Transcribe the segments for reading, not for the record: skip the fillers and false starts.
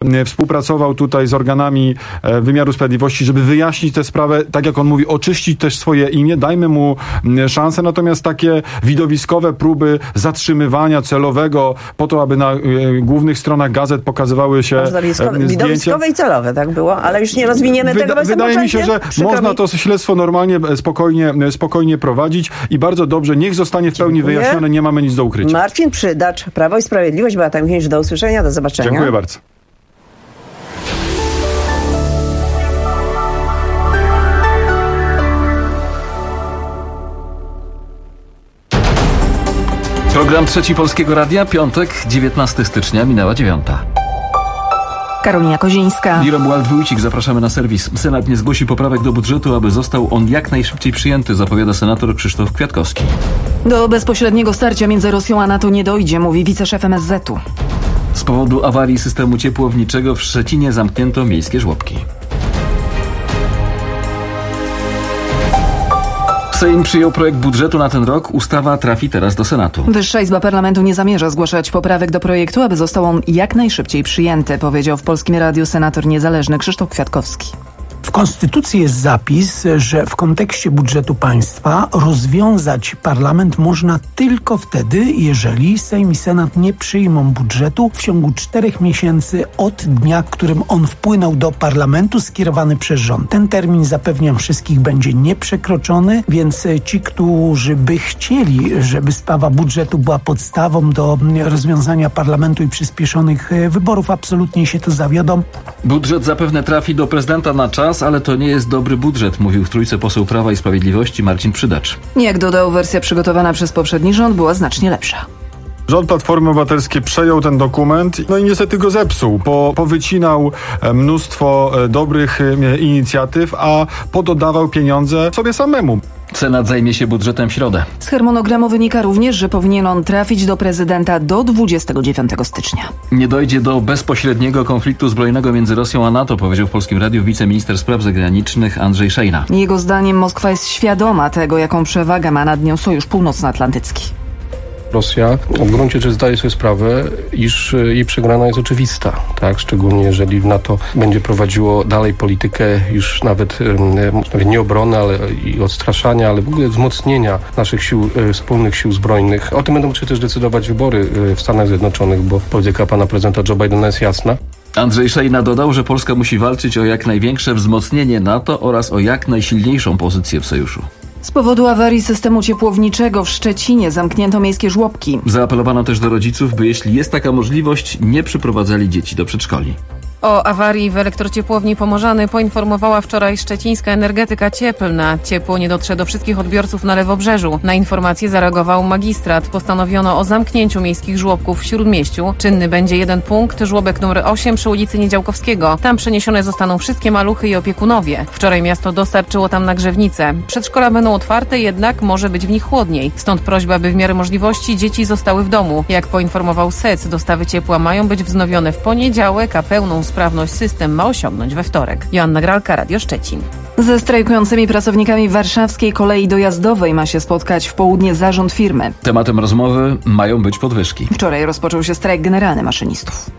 współpracował tutaj z organami wymiaru sprawiedliwości, żeby wyjaśnić tę sprawę, tak jak on mówi, oczyścić też swoje imię, dajmy mu szansę, natomiast takie widowiskowe próby zatrzymywania celowego po to, aby na głównych stronach gazet pokazywały się widowiskowe i celowe, tak było, ale już nie rozwiniemy tego. Wydaje mi się, że można to śledztwo normalnie, spokojnie prowadzić i bardzo dobrze, niech zostanie w pełni wyjaśnione, nie mamy nic do ukrycia. Marcin Przydacz, Prawo i Sprawiedliwość, Beata Michniewicz, do usłyszenia, do zobaczenia. Dziękuję bardzo. Program Trzeci Polskiego Radia, piątek, 19 stycznia, minęła 9. Karolina Kozińska. I Romuald Wójcik, zapraszamy na serwis. Senat nie zgłosi poprawek do budżetu, aby został on jak najszybciej przyjęty, zapowiada senator Krzysztof Kwiatkowski. Do bezpośredniego starcia między Rosją a NATO nie dojdzie, mówi wiceszef MSZ-u. Z powodu awarii systemu ciepłowniczego w Szczecinie zamknięto miejskie żłobki. Sejm przyjął projekt budżetu na ten rok. Ustawa trafi teraz do Senatu. Wyższa Izba Parlamentu nie zamierza zgłaszać poprawek do projektu, aby został on jak najszybciej przyjęty, powiedział w Polskim Radiu senator niezależny Krzysztof Kwiatkowski. W Konstytucji jest zapis, że w kontekście budżetu państwa rozwiązać parlament można tylko wtedy, jeżeli Sejm i Senat nie przyjmą budżetu w ciągu 4 miesięcy od dnia, którym on wpłynął do parlamentu, skierowany przez rząd. Ten termin, zapewniam wszystkich, będzie nieprzekroczony, więc ci, którzy by chcieli, żeby sprawa budżetu była podstawą do rozwiązania parlamentu i przyspieszonych wyborów, absolutnie się to zawiodą. Budżet zapewne trafi do prezydenta na czas, ale to nie jest dobry budżet, mówił w Trójce poseł Prawa i Sprawiedliwości Marcin Przydacz. Jak dodał, wersja przygotowana przez poprzedni rząd była znacznie lepsza. Rząd Platformy Obywatelskiej przejął ten dokument, no i niestety go zepsuł. Powycinał mnóstwo dobrych inicjatyw, a pododawał pieniądze sobie samemu. Senat zajmie się budżetem w środę. Z harmonogramu wynika również, że powinien on trafić do prezydenta do 29 stycznia. Nie dojdzie do bezpośredniego konfliktu zbrojnego między Rosją a NATO, powiedział w Polskim Radiu wiceminister spraw zagranicznych Andrzej Szejna. Jego zdaniem Moskwa jest świadoma tego, jaką przewagę ma nad nią Sojusz Północnoatlantycki. Rosja w gruncie rzeczy zdaje sobie sprawę, iż jej przegrana jest oczywista, tak? Szczególnie jeżeli NATO będzie prowadziło dalej politykę już nawet nie obrony, ale i odstraszania, ale w ogóle wzmocnienia naszych sił, wspólnych sił zbrojnych. O tym będą musieli też decydować wybory w Stanach Zjednoczonych, bo polityka pana prezydenta Joe Bidena jest jasna. Andrzej Szejna dodał, że Polska musi walczyć o jak największe wzmocnienie NATO oraz o jak najsilniejszą pozycję w sojuszu. Z powodu awarii systemu ciepłowniczego w Szczecinie zamknięto miejskie żłobki. Zaapelowano też do rodziców, by jeśli jest taka możliwość, nie przyprowadzali dzieci do przedszkoli. O awarii w elektrociepłowni Pomorzany poinformowała wczoraj szczecińska energetyka cieplna. Ciepło nie dotrze do wszystkich odbiorców na Lewobrzeżu. Na informację zareagował magistrat. Postanowiono o zamknięciu miejskich żłobków w Śródmieściu. Czynny będzie jeden punkt, żłobek numer 8 przy ulicy Niedziałkowskiego. Tam przeniesione zostaną wszystkie maluchy i opiekunowie. Wczoraj miasto dostarczyło tam nagrzewnicę. Przedszkola będą otwarte, jednak może być w nich chłodniej. Stąd prośba, by w miarę możliwości dzieci zostały w domu. Jak poinformował SEC, dostawy ciepła mają być wznowione w poniedziałek, a pełną sprawność system ma osiągnąć we wtorek. Joanna Gralka, Radio Szczecin. Ze strajkującymi pracownikami warszawskiej kolei dojazdowej ma się spotkać w południe zarząd firmy. Tematem rozmowy mają być podwyżki. Wczoraj rozpoczął się strajk generalny maszynistów.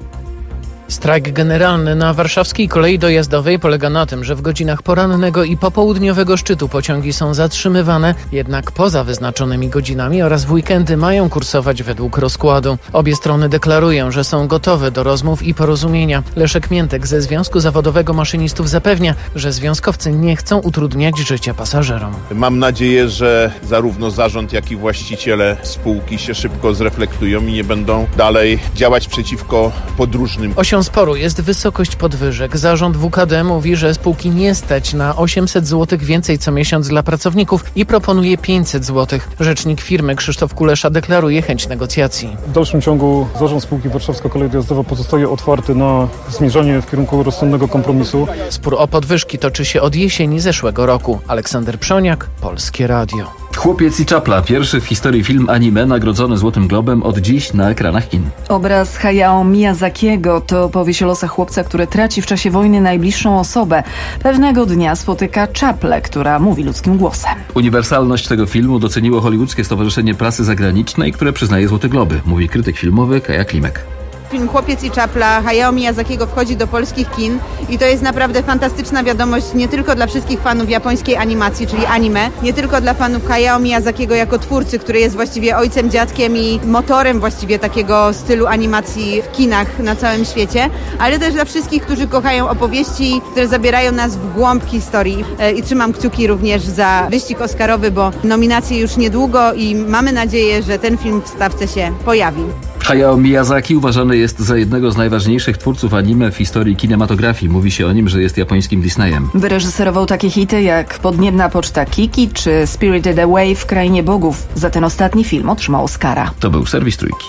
Strajk generalny na warszawskiej kolei dojazdowej polega na tym, że w godzinach porannego i popołudniowego szczytu pociągi są zatrzymywane, jednak poza wyznaczonymi godzinami oraz w weekendy mają kursować według rozkładu. Obie strony deklarują, że są gotowe do rozmów i porozumienia. Leszek Miętek ze Związku Zawodowego Maszynistów zapewnia, że związkowcy nie chcą utrudniać życia pasażerom. Mam nadzieję, że zarówno zarząd, jak i właściciele spółki się szybko zreflektują i nie będą dalej działać przeciwko podróżnym. Sporu jest wysokość podwyżek. Zarząd WKD mówi, że spółki nie stać na 800 zł więcej co miesiąc dla pracowników i proponuje 500 zł. Rzecznik firmy Krzysztof Kulesza deklaruje chęć negocjacji. W dalszym ciągu zarząd spółki Warszawska Kolej Dojazdowa pozostaje otwarty na zmierzanie w kierunku rozsądnego kompromisu. Spór o podwyżki toczy się od jesieni zeszłego roku. Aleksander Przoniak, Polskie Radio. Chłopiec i czapla, pierwszy w historii film anime nagrodzony Złotym Globem, od dziś na ekranach kin. Obraz Hayao Miyazakiego to opowieść o losach chłopca, który traci w czasie wojny najbliższą osobę. Pewnego dnia spotyka czaplę, która mówi ludzkim głosem. Uniwersalność tego filmu doceniło Hollywoodzkie Stowarzyszenie Prasy Zagranicznej, które przyznaje Złote Globy, mówi krytyk filmowy Kaja Klimek. film Chłopiec i czapla Hayao Miyazakiego wchodzi do polskich kin i to jest naprawdę fantastyczna wiadomość nie tylko dla wszystkich fanów japońskiej animacji, czyli anime, nie tylko dla fanów Hayao Miyazakiego jako twórcy, który jest właściwie ojcem, dziadkiem i motorem właściwie takiego stylu animacji w kinach na całym świecie, ale też dla wszystkich, którzy kochają opowieści, które zabierają nas w głąb historii. I trzymam kciuki również za wyścig oscarowy, bo nominacje już niedługo i mamy nadzieję, że ten film w stawce się pojawi. Hayao Miyazaki uważany jest za jednego z najważniejszych twórców anime w historii kinematografii. Mówi się o nim, że jest japońskim Disneyem. Wyreżyserował takie hity jak Podniebna poczta Kiki czy Spirited Away w Krainie Bogów. Za ten ostatni film otrzymał Oscara. To był Serwis Trójki.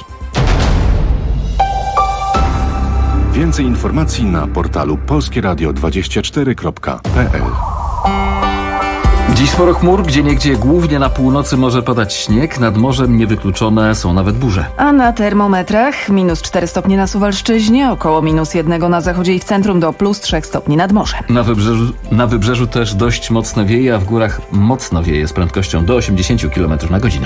Więcej informacji na portalu polskieradio24.pl. Dziś sporo chmur, gdzieniegdzie głównie na północy może padać śnieg, nad morzem niewykluczone są nawet burze. A na termometrach -4 stopnie na Suwalszczyźnie, około -1 na zachodzie i w centrum do +3 stopni nad morzem. Na wybrzeżu też dość mocno wieje, a w górach mocno wieje z prędkością do 80 km na godzinę.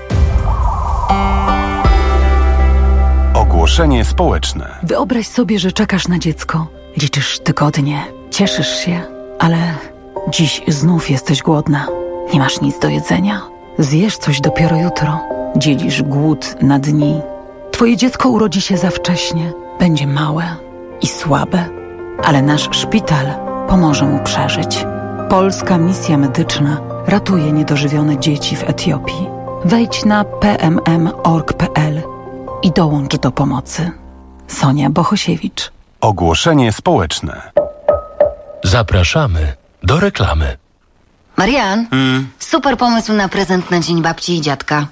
Ogłoszenie społeczne. Wyobraź sobie, że czekasz na dziecko. Liczysz tygodnie, cieszysz się, ale dziś znów jesteś głodna. Nie masz nic do jedzenia. Zjesz coś dopiero jutro. Dzielisz głód na dni. Twoje dziecko urodzi się za wcześnie. Będzie małe i słabe, ale nasz szpital pomoże mu przeżyć. Polska misja medyczna ratuje niedożywione dzieci w Etiopii. Wejdź na pmm.org.pl i dołącz do pomocy. Sonia Bohosiewicz. Ogłoszenie społeczne. Zapraszamy do reklamy. Marian, super pomysł na prezent na Dzień Babci i Dziadka.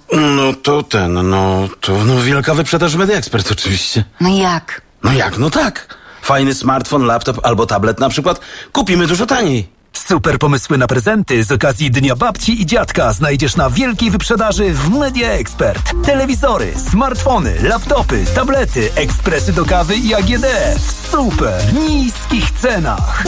No wielka wyprzedaż Media Expert oczywiście. No jak? No tak. Fajny smartfon, laptop albo tablet na przykład kupimy dużo taniej. Super pomysły na prezenty z okazji Dnia Babci i Dziadka znajdziesz na wielkiej wyprzedaży w Media Expert. Telewizory, smartfony, laptopy, tablety, ekspresy do kawy i AGD w super niskich cenach.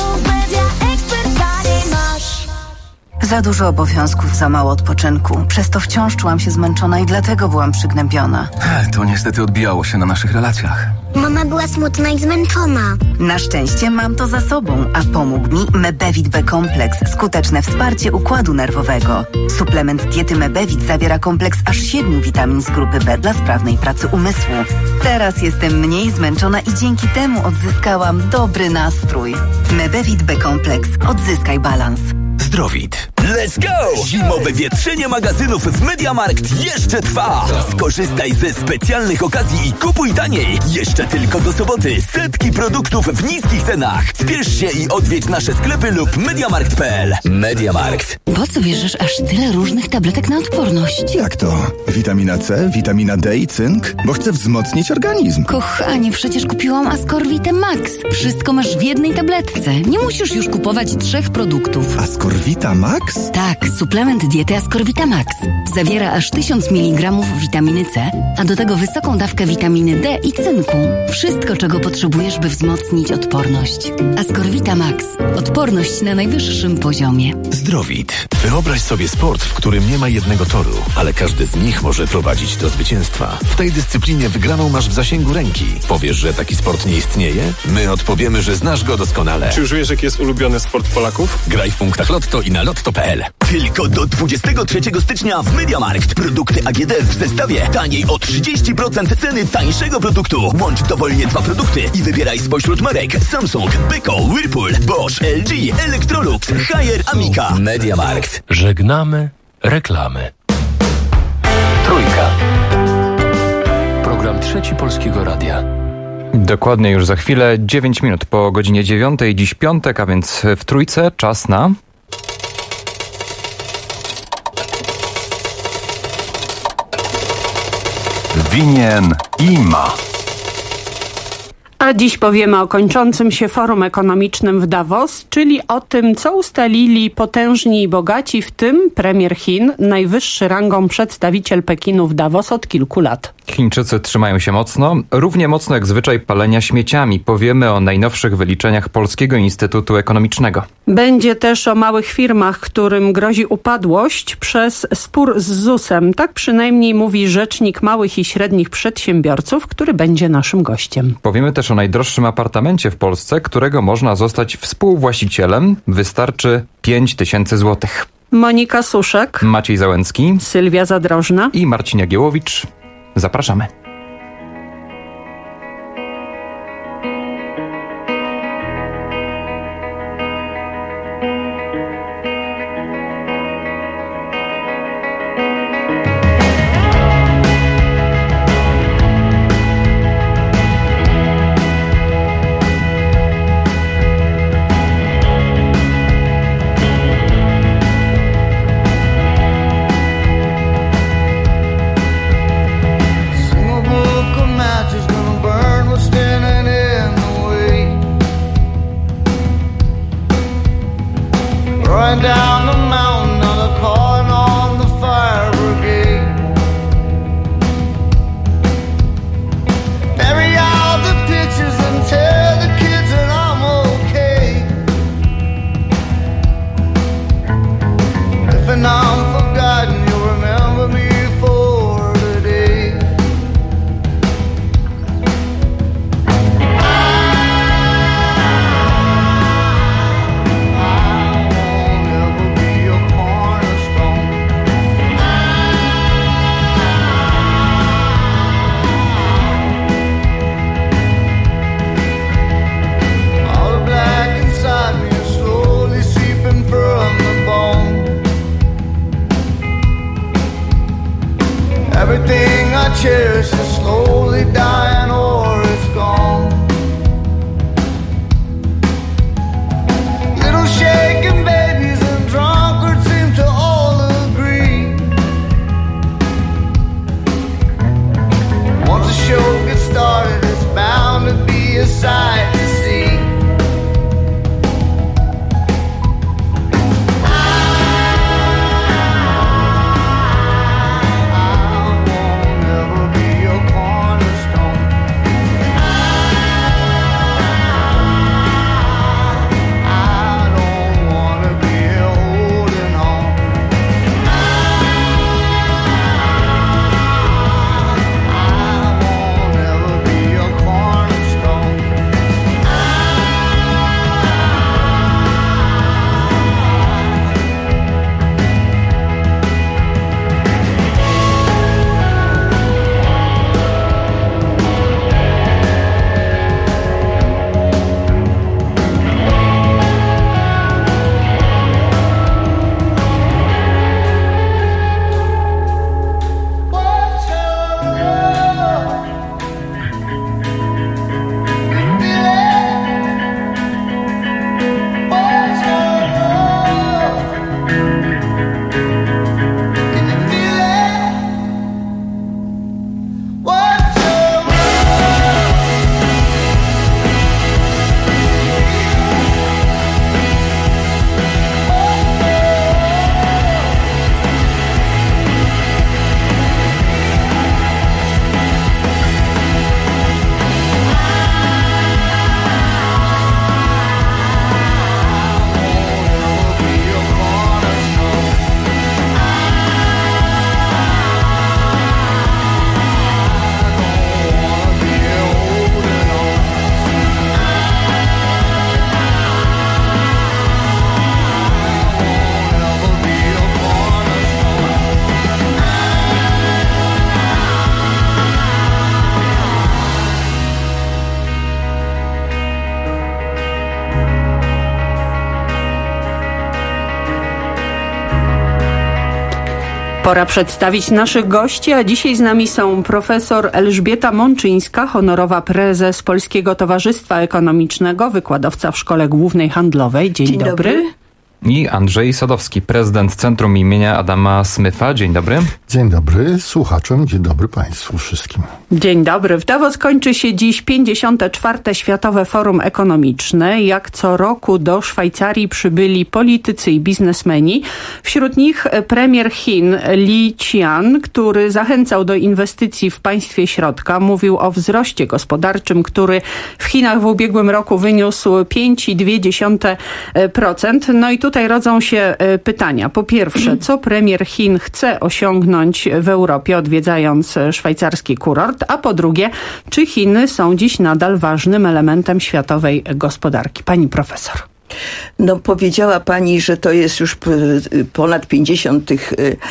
Za dużo obowiązków, za mało odpoczynku. Przez to wciąż czułam się zmęczona i dlatego byłam przygnębiona. To niestety odbijało się na naszych relacjach. Mama była smutna i zmęczona. Na szczęście mam to za sobą, a pomógł mi Mebevit B-kompleks, skuteczne wsparcie układu nerwowego. Suplement diety Mebevit zawiera kompleks aż 7 witamin z grupy B dla sprawnej pracy umysłu. Teraz jestem mniej zmęczona i dzięki temu odzyskałam dobry nastrój. Mebevit B-kompleks. Odzyskaj balans. Zdrowit. Let's go! Zimowe wietrzenie magazynów w MediaMarkt jeszcze trwa. Skorzystaj ze specjalnych okazji i kupuj taniej. Jeszcze tylko do soboty. Setki produktów w niskich cenach. Spiesz się i odwiedź nasze sklepy lub mediamarkt.pl. MediaMarkt. Po co bierzesz aż tyle różnych tabletek na odporność? Jak to? Witamina C, witamina D i cynk? Bo chcę wzmocnić organizm. Kochanie, przecież kupiłam Ascorvitę Max. Wszystko masz w jednej tabletce. Nie musisz już kupować 3 produktów. Ascorvita Max? Tak, suplement diety Ascorvita Max. Zawiera aż 1000 mg witaminy C, a do tego wysoką dawkę witaminy D i cynku. Wszystko, czego potrzebujesz, by wzmocnić odporność. Ascorvita Max. Odporność na najwyższym poziomie. Zdrowit. Wyobraź sobie sport, w którym nie ma jednego toru, ale każdy z nich może prowadzić do zwycięstwa. W tej dyscyplinie wygraną masz w zasięgu ręki. Powiesz, że taki sport nie istnieje? My odpowiemy, że znasz go doskonale. Czy już wiesz, jaki jest ulubiony sport Polaków? Graj w punktach Lotto i na lotto.pl. Tylko do 23 stycznia w MediaMarkt. Produkty AGD w zestawie taniej o 30% ceny tańszego produktu. Łącz dowolnie 2 produkty i wybieraj spośród marek Samsung, Beko, Whirlpool, Bosch, LG, Electrolux, Haier, Amica. MediaMarkt. Żegnamy reklamy. Trójka. Program Trzeci Polskiego Radia. Dokładnie już za chwilę, 9 minut po godzinie 9, dziś piątek, a więc w Trójce czas na... Winien i ma. A dziś powiemy o kończącym się forum ekonomicznym w Davos, czyli o tym, co ustalili potężni i bogaci, w tym premier Chin, najwyższy rangą przedstawiciel Pekinu w Davos od kilku lat. Chińczycy trzymają się mocno, równie mocno jak zwyczaj palenia śmieciami. Powiemy o najnowszych wyliczeniach Polskiego Instytutu Ekonomicznego. Będzie też o małych firmach, którym grozi upadłość przez spór z ZUS-em. Tak przynajmniej mówi rzecznik małych i średnich przedsiębiorców, który będzie naszym gościem. Powiemy też o najdroższym apartamencie w Polsce, którego można zostać współwłaścicielem. Wystarczy 5000 złotych. Monika Suszek, Maciej Załęcki, Sylwia Zadrożna i Marcin Jagiełowicz. Zapraszamy. Pora przedstawić naszych gości, a dzisiaj z nami są profesor Elżbieta Mączyńska, honorowa prezes Polskiego Towarzystwa Ekonomicznego, wykładowca w Szkole Głównej Handlowej. Dzień dobry. i Andrzej Sadowski, prezydent Centrum imienia Adama Smitha. Dzień dobry. Dzień dobry słuchaczom, dzień dobry Państwu wszystkim. Dzień dobry. W Davos kończy się dziś 54. Światowe Forum Ekonomiczne. Jak co roku do Szwajcarii przybyli politycy i biznesmeni. Wśród nich premier Chin Li Qian, który zachęcał do inwestycji w państwie środka. Mówił o wzroście gospodarczym, który w Chinach w ubiegłym roku wyniósł 5,2%. No i tutaj rodzą się pytania. Po pierwsze, co premier Chin chce osiągnąć w Europie, odwiedzając szwajcarski kurort? A po drugie, czy Chiny są dziś nadal ważnym elementem światowej gospodarki? Pani profesor. No, powiedziała pani, że to jest już ponad 50 tych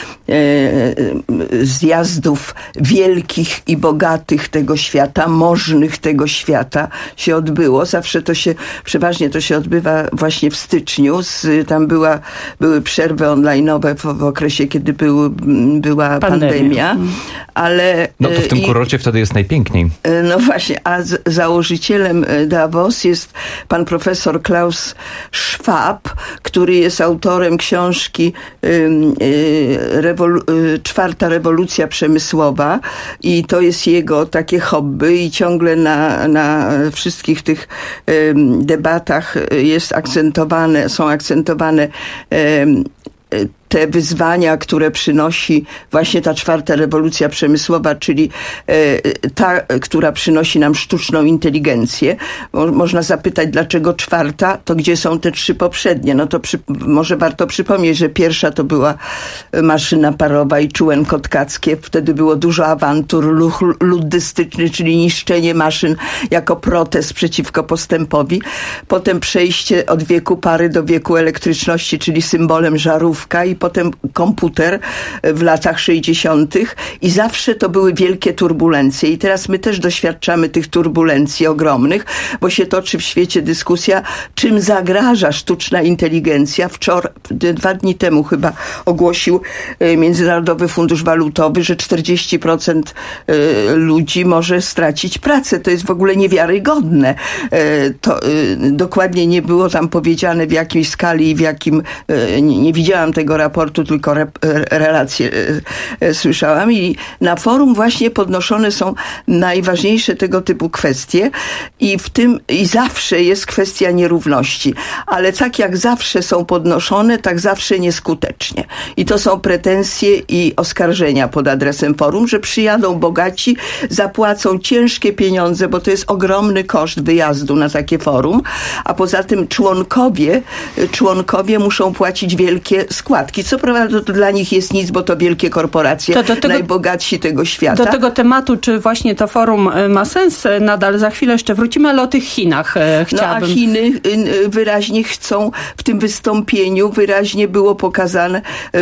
zjazdów wielkich i bogatych tego świata, możnych tego świata się odbyło. Zawsze przeważnie to się odbywa właśnie w styczniu. Tam były przerwy online'owe w okresie, kiedy była pandemia. Ale no to w tym kurorcie wtedy jest najpiękniej. No właśnie, a założycielem Davos jest pan profesor Klaus Schwab, który jest autorem książki Czwarta rewolucja przemysłowa i to jest jego takie hobby i ciągle na wszystkich tych debatach są akcentowane te wyzwania, które przynosi właśnie ta czwarta rewolucja przemysłowa, czyli ta, która przynosi nam sztuczną inteligencję. Można zapytać, dlaczego czwarta, to gdzie są te trzy poprzednie? No to może warto przypomnieć, że pierwsza to była maszyna parowa i czółen kotkackie. Wtedy było dużo awantur, ruch luddystyczny, czyli niszczenie maszyn jako protest przeciwko postępowi. Potem przejście od wieku pary do wieku elektryczności, czyli symbolem żarówka i potem komputer w latach 60. i zawsze to były wielkie turbulencje. I teraz my też doświadczamy tych turbulencji ogromnych, bo się toczy w świecie dyskusja, czym zagraża sztuczna inteligencja. 2 dni temu chyba ogłosił Międzynarodowy Fundusz Walutowy, że 40% ludzi może stracić pracę. To jest w ogóle niewiarygodne. To dokładnie nie było tam powiedziane, w jakiej skali i w jakim... Nie widziałam tego raportu, tylko relacje słyszałam i na forum właśnie podnoszone są najważniejsze tego typu kwestie i zawsze jest kwestia nierówności, ale tak jak zawsze są podnoszone, tak zawsze nieskutecznie. I to są pretensje i oskarżenia pod adresem forum, że przyjadą bogaci, zapłacą ciężkie pieniądze, bo to jest ogromny koszt wyjazdu na takie forum, a poza tym członkowie muszą płacić wielkie składki. Co prawda to dla nich jest nic, bo to wielkie korporacje, najbogatsi tego świata. Do tego tematu, czy właśnie to forum ma sens nadal, za chwilę jeszcze wrócimy, ale o tych Chinach chciałabym. No a Chiny wyraźnie chcą, w tym wystąpieniu wyraźnie było pokazane,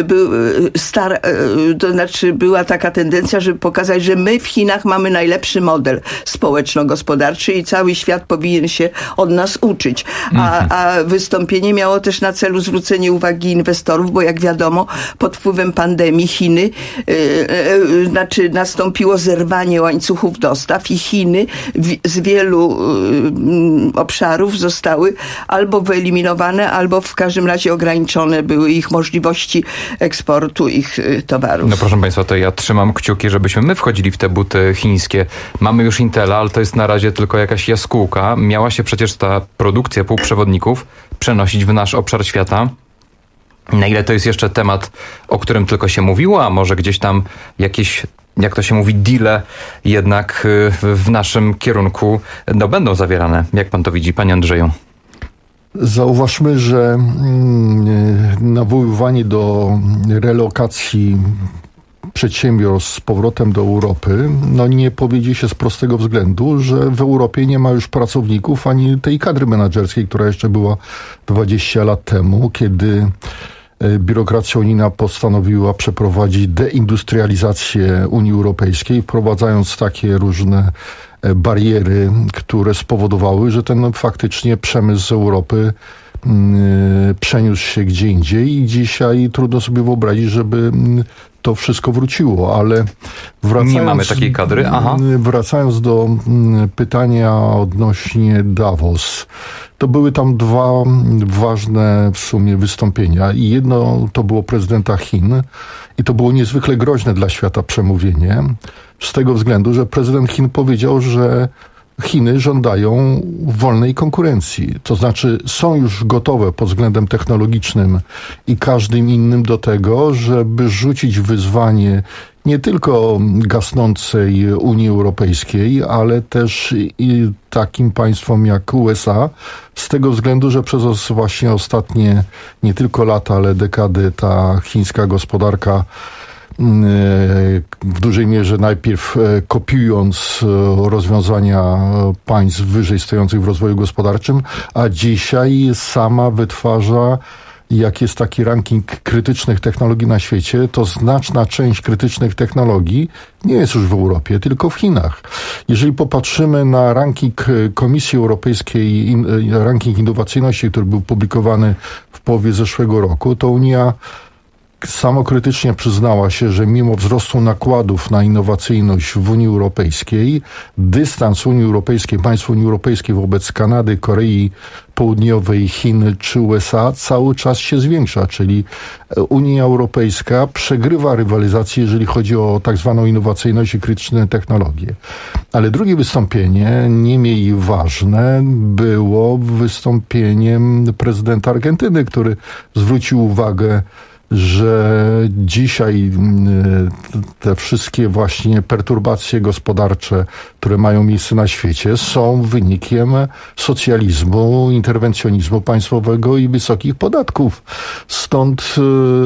to znaczy była taka tendencja, żeby pokazać, że my w Chinach mamy najlepszy model społeczno-gospodarczy i cały świat powinien się od nas uczyć. A wystąpienie miało też na celu zwrócenie uwagi inwestorów, bo jak wiadomo, pod wpływem pandemii Chiny, nastąpiło zerwanie łańcuchów dostaw i Chiny z wielu obszarów zostały albo wyeliminowane, albo w każdym razie ograniczone były ich możliwości eksportu ich towarów. No proszę Państwa, to ja trzymam kciuki, żebyśmy my wchodzili w te buty chińskie. Mamy już Intela, ale to jest na razie tylko jakaś jaskółka. Miała się przecież ta produkcja półprzewodników przenosić w nasz obszar świata. Na ile to jest jeszcze temat, o którym tylko się mówiło, a może gdzieś tam jakieś, jak to się mówi, deale jednak w naszym kierunku będą zawierane. Jak pan to widzi, panie Andrzeju? Zauważmy, że nawoływanie do relokacji przedsiębiorstw z powrotem do Europy, nie powiedzie się z prostego względu, że w Europie nie ma już pracowników ani tej kadry menedżerskiej, która jeszcze była 20 lat temu, kiedy biurokracja unijna postanowiła przeprowadzić deindustrializację Unii Europejskiej, wprowadzając takie różne bariery, które spowodowały, że ten faktycznie przemysł z Europy przeniósł się gdzie indziej i dzisiaj trudno sobie wyobrazić, żeby to wszystko wróciło, ale wracając... Nie mamy takiej kadry? Aha. Wracając do pytania odnośnie Davos, to były tam dwa ważne w sumie wystąpienia i jedno to było prezydenta Chin i to było niezwykle groźne dla świata przemówienie, z tego względu, że prezydent Chin powiedział, że Chiny żądają wolnej konkurencji. To znaczy są już gotowe pod względem technologicznym i każdym innym do tego, żeby rzucić wyzwanie nie tylko gasnącej Unii Europejskiej, ale też i takim państwom jak USA, z tego względu, że przez właśnie ostatnie nie tylko lata, ale dekady ta chińska gospodarka w dużej mierze najpierw kopiując rozwiązania państw wyżej stojących w rozwoju gospodarczym, a dzisiaj sama wytwarza, jak jest taki ranking krytycznych technologii na świecie, to znaczna część krytycznych technologii nie jest już w Europie, tylko w Chinach. Jeżeli popatrzymy na ranking Komisji Europejskiej, ranking innowacyjności, który był publikowany w połowie zeszłego roku, to Unia samokrytycznie przyznała się, że mimo wzrostu nakładów na innowacyjność w Unii Europejskiej, dystans Unii Europejskiej, państw Unii Europejskiej wobec Kanady, Korei Południowej, Chin czy USA cały czas się zwiększa, czyli Unia Europejska przegrywa rywalizację, jeżeli chodzi o tak zwaną innowacyjność i krytyczne technologie. Ale drugie wystąpienie, nie mniej ważne, było wystąpieniem prezydenta Argentyny, który zwrócił uwagę, że dzisiaj te wszystkie właśnie perturbacje gospodarcze, które mają miejsce na świecie, są wynikiem socjalizmu, interwencjonizmu państwowego i wysokich podatków. Stąd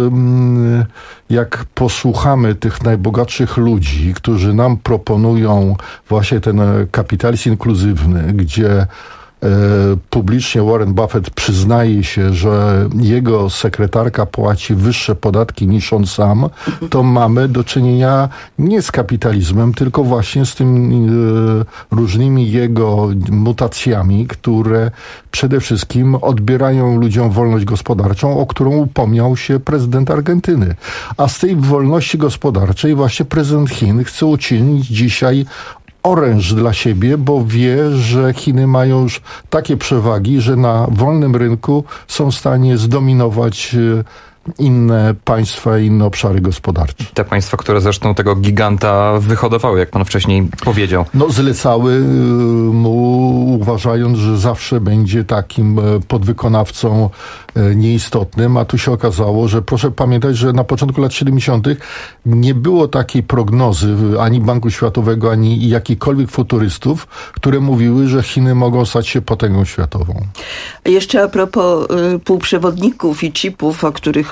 jak posłuchamy tych najbogatszych ludzi, którzy nam proponują właśnie ten kapitalizm inkluzywny, gdzie publicznie Warren Buffett przyznaje się, że jego sekretarka płaci wyższe podatki niż on sam, to mamy do czynienia nie z kapitalizmem, tylko właśnie z tymi różnymi jego mutacjami, które przede wszystkim odbierają ludziom wolność gospodarczą, o którą upomniał się prezydent Argentyny. A z tej wolności gospodarczej właśnie prezydent Chin chce uczynić dzisiaj oręż dla siebie, bo wie, że Chiny mają już takie przewagi, że na wolnym rynku są w stanie zdominować inne państwa i inne obszary gospodarcze. Te państwa, które zresztą tego giganta wyhodowały, jak pan wcześniej powiedział. No zlecały mu, uważając, że zawsze będzie takim podwykonawcą nieistotnym, a tu się okazało, że proszę pamiętać, że na początku lat 70. nie było takiej prognozy ani Banku Światowego, ani jakichkolwiek futurystów, które mówiły, że Chiny mogą stać się potęgą światową. Jeszcze a propos półprzewodników i chipów, o których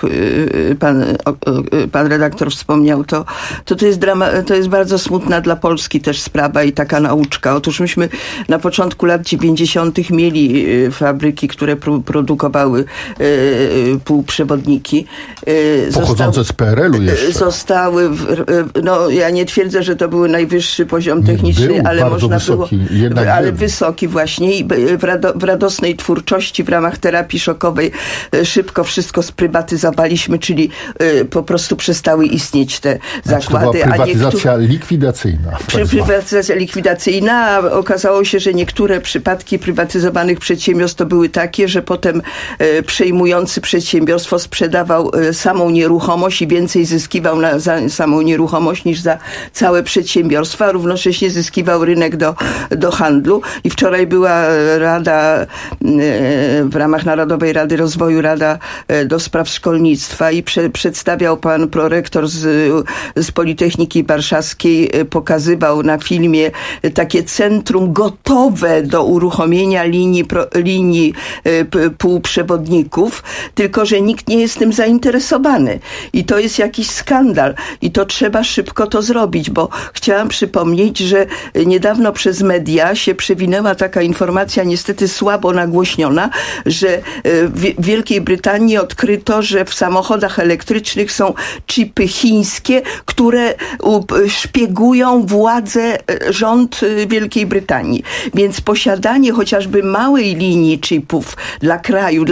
pan redaktor wspomniał, to jest bardzo smutna dla Polski też sprawa i taka nauczka. Otóż myśmy na początku lat 90. mieli fabryki, które produkowały półprzewodniki. Pochodzące z PRL-u jeszcze. Zostały, no ja nie twierdzę, że to był najwyższy poziom techniczny, ale można wysoki, było, ale wysoki właśnie i w radosnej twórczości w ramach terapii szokowej szybko wszystko sprywatyzowaliśmy, czyli po prostu przestały istnieć te zakłady. To była prywatyzacja likwidacyjna. Prywatyzacja likwidacyjna, a okazało się, że niektóre przypadki prywatyzowanych przedsiębiorstw to były takie, że potem przejmujący przedsiębiorstwo sprzedawał samą nieruchomość i więcej zyskiwał za samą nieruchomość niż za całe przedsiębiorstwa, a równocześnie zyskiwał rynek do handlu. I wczoraj była Rada w ramach Narodowej Rady Rozwoju, Rada do spraw szkolnictwa i przedstawiał pan prorektor z Politechniki Warszawskiej, pokazywał na filmie takie centrum gotowe do uruchomienia linii półprzewodników, tylko że nikt nie jest tym zainteresowany. I to jest jakiś skandal. I to trzeba szybko to zrobić, bo chciałam przypomnieć, że niedawno przez media się przewinęła taka informacja, niestety słabo nagłośniona, że w Wielkiej Brytanii odkryto, że w samochodach elektrycznych są chipy chińskie, które szpiegują władzę, rząd Wielkiej Brytanii. Więc posiadanie chociażby małej linii chipów dla kraju, dla bezpieczeństwa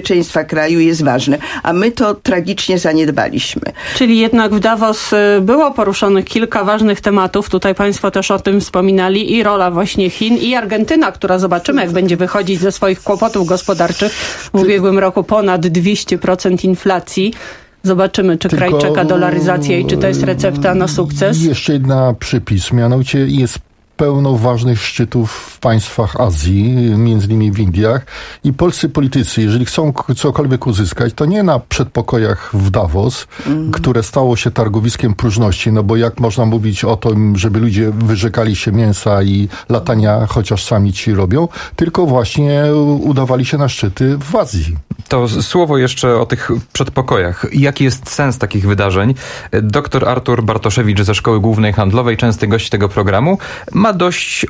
bezpieczeństwa kraju jest ważne, a my to tragicznie zaniedbaliśmy. Czyli jednak w Davos było poruszonych kilka ważnych tematów. Tutaj państwo też o tym wspominali i rola właśnie Chin i Argentyna, która zobaczymy, jak będzie wychodzić ze swoich kłopotów gospodarczych. W ubiegłym roku ponad 200% inflacji. Zobaczymy, czy kraj czeka dolaryzację i czy to jest recepta na sukces. Jeszcze jedna przypis, mianowicie jest pełno ważnych szczytów w państwach Azji, między innymi w Indiach, i polscy politycy, jeżeli chcą cokolwiek uzyskać, to nie na przedpokojach w Davos, które stało się targowiskiem próżności, no bo jak można mówić o tym, żeby ludzie wyrzekali się mięsa i latania, chociaż sami ci robią, tylko właśnie udawali się na szczyty w Azji. To słowo jeszcze o tych przedpokojach. Jaki jest sens takich wydarzeń? Dr Artur Bartoszewicz ze Szkoły Głównej Handlowej, częsty gość tego programu, ma dość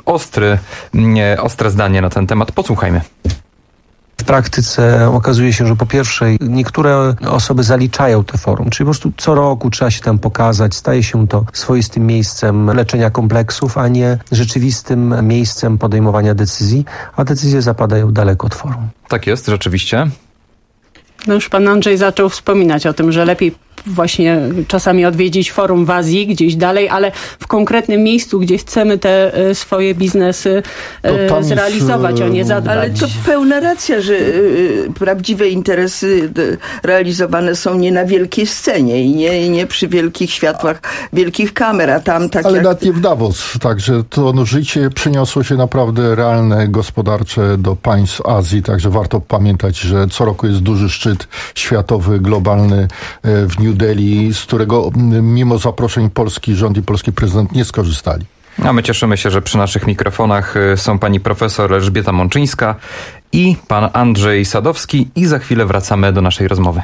ostre zdanie na ten temat. Posłuchajmy. W praktyce okazuje się, że po pierwsze niektóre osoby zaliczają te forum, czyli po prostu co roku trzeba się tam pokazać, staje się to swoistym miejscem leczenia kompleksów, a nie rzeczywistym miejscem podejmowania decyzji, a decyzje zapadają daleko od forum. Tak jest, rzeczywiście. No już pan Andrzej zaczął wspominać o tym, że lepiej właśnie czasami odwiedzić forum w Azji, gdzieś dalej, ale w konkretnym miejscu, gdzie chcemy te swoje biznesy zrealizować, a nie zadbać. Ale to pełna racja, że prawdziwe interesy realizowane są nie na wielkiej scenie i nie przy wielkich światłach, wielkich kamer, a tam tak ale nawet nie w Davos, także to życie przyniosło się naprawdę realne, gospodarcze do państw Azji, także warto pamiętać, że co roku jest duży szczyt światowy, globalny w New Delhi, z którego mimo zaproszeń polski rząd i polski prezydent nie skorzystali. A my cieszymy się, że przy naszych mikrofonach są pani profesor Elżbieta Mączyńska i pan Andrzej Sadowski i za chwilę wracamy do naszej rozmowy.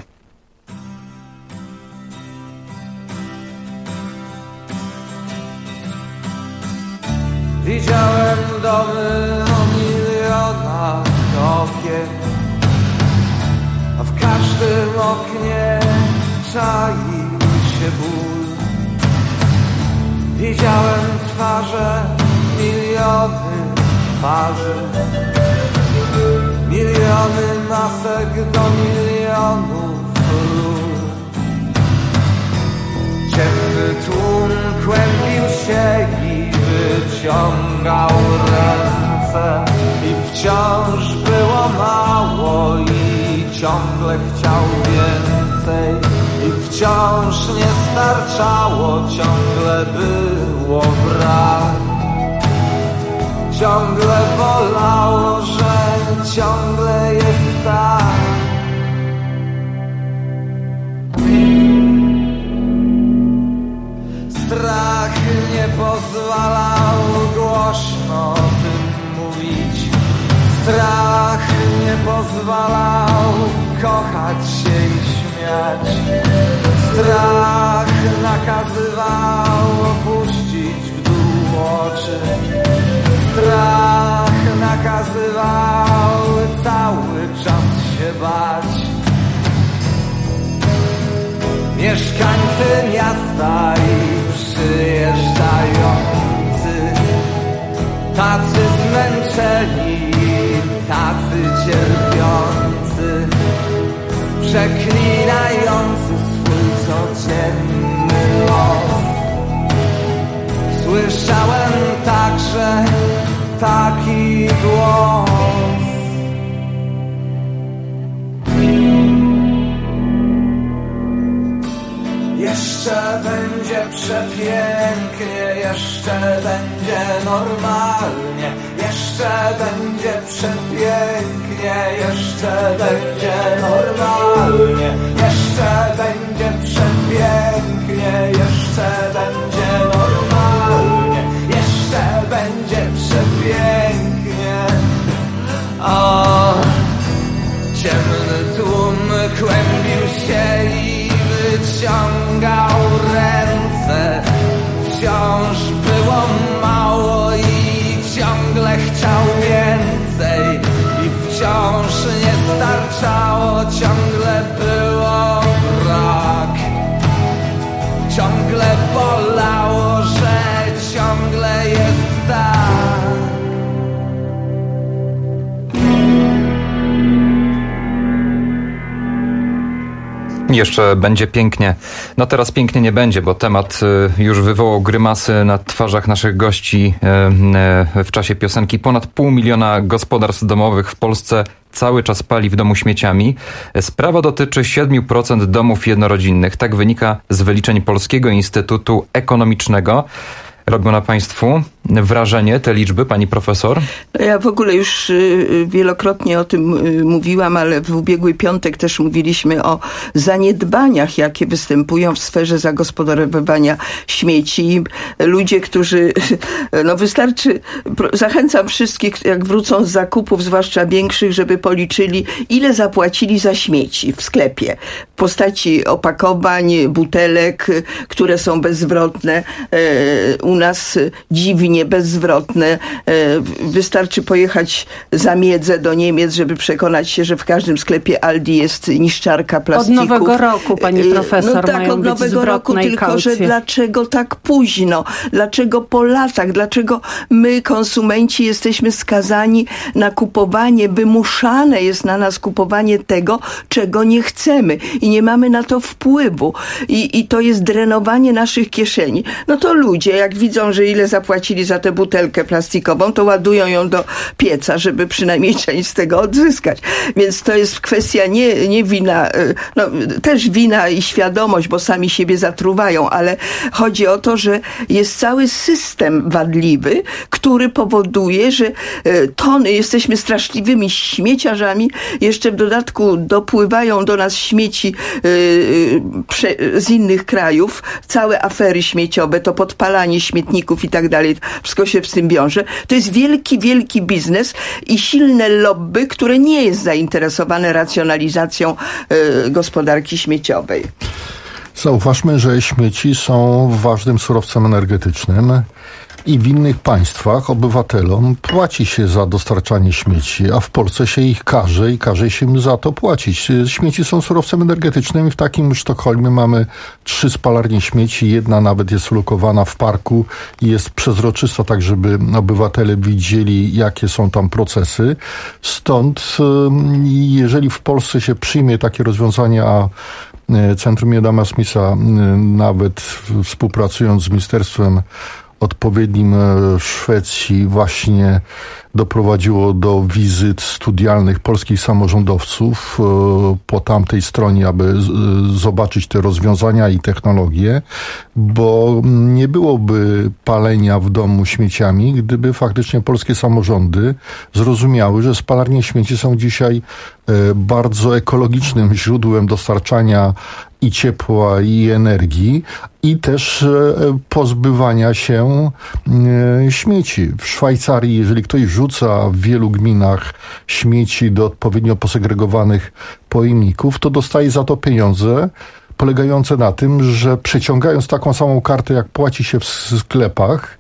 Widziałem domy o milionach okien, a w każdym oknie czai się ból. Widziałem twarze, miliony twarzy, miliony masek do milionów ról. Ciemny tłum kłębił się i wyciągał ręce i wciąż było mało i ciągle chciał więcej. I wciąż nie starczało, ciągle było brak. Ciągle bolało, że ciągle jest tak. Strach nie pozwalał głośno o tym mówić. Strach nie pozwalał kochać się i śmiać. Strach nakazywał opuścić w dół oczy. Strach nakazywał cały czas się bać. Mieszkańcy miasta i przyjeżdżający, tacy zmęczeni, tacy cierpiący, przeklinający swój codzienny los. Słyszałem także taki głos. Jeszcze będzie przepięknie, jeszcze będzie normalnie, jeszcze będzie przepięknie, jeszcze będzie normalnie, jeszcze będzie przepięknie, jeszcze będzie normalnie, jeszcze będzie przepięknie. O, ciemny tłum kłębił się i wyciągał ręce. Wciąż było mało i ciągle chciał więcej. I wciąż nie starczało, ciągle było brak. Ciągle bolało, że ciągle jest tak. Jeszcze będzie pięknie. No teraz pięknie nie będzie, bo temat już wywołał grymasy na twarzach naszych gości w czasie piosenki. Ponad 500 000 gospodarstw domowych w Polsce cały czas pali w domu śmieciami. Sprawa dotyczy 7% domów jednorodzinnych. Tak wynika z wyliczeń Polskiego Instytutu Ekonomicznego. Robią na Państwu wrażenie te liczby, pani profesor? Ja w ogóle już wielokrotnie o tym mówiłam, ale w ubiegły piątek też mówiliśmy o zaniedbaniach, jakie występują w sferze zagospodarowywania śmieci. Ludzie, którzy, wystarczy, zachęcam wszystkich, jak wrócą z zakupów, zwłaszcza większych, żeby policzyli, ile zapłacili za śmieci w sklepie. W postaci opakowań, butelek, które są bezzwrotne. U nas dziwnie bezzwrotne. Wystarczy pojechać za miedzę do Niemiec, żeby przekonać się, że w każdym sklepie Aldi jest niszczarka plastików. Od nowego roku, pani profesor, no tak, od nowego roku, tylko że dlaczego tak późno? Dlaczego po latach? Dlaczego my, konsumenci, jesteśmy skazani na kupowanie, wymuszane jest na nas kupowanie tego, czego nie chcemy i nie mamy na to wpływu. I to jest drenowanie naszych kieszeni. No to ludzie, jak widzą, że ile zapłacili za tę butelkę plastikową, to ładują ją do pieca, żeby przynajmniej część z tego odzyskać. Więc to jest kwestia nie wina, też wina i świadomość, bo sami siebie zatruwają, ale chodzi o to, że jest cały system wadliwy, który powoduje, że jesteśmy straszliwymi śmieciarzami, jeszcze w dodatku dopływają do nas śmieci z innych krajów, całe afery śmieciowe, to podpalanie śmietników i tak dalej, wszystko się z tym wiąże. To jest wielki, wielki biznes i silne lobby, które nie jest zainteresowane racjonalizacją gospodarki śmieciowej. Zauważmy, że śmieci są ważnym surowcem energetycznym i w innych państwach obywatelom płaci się za dostarczanie śmieci, a w Polsce się ich karze i każe się im za to płacić. Śmieci są surowcem energetycznym i w takim Sztokholmie mamy 3 spalarnie śmieci, jedna nawet jest lokowana w parku i jest przezroczysta, tak żeby obywatele widzieli, jakie są tam procesy. Stąd, jeżeli w Polsce się przyjmie takie rozwiązania, a Centrum Adama Smitha, nawet współpracując z Ministerstwem odpowiednim w Szwecji, właśnie doprowadziło do wizyt studialnych polskich samorządowców po tamtej stronie, aby zobaczyć te rozwiązania i technologie, bo nie byłoby palenia w domu śmieciami, gdyby faktycznie polskie samorządy zrozumiały, że spalarnie śmieci są dzisiaj bardzo ekologicznym źródłem dostarczania i ciepła, i energii, i też pozbywania się śmieci. W Szwajcarii, jeżeli ktoś rzuca w wielu gminach śmieci do odpowiednio posegregowanych pojemników, to dostaje za to pieniądze polegające na tym, że przeciągając taką samą kartę, jak płaci się w sklepach,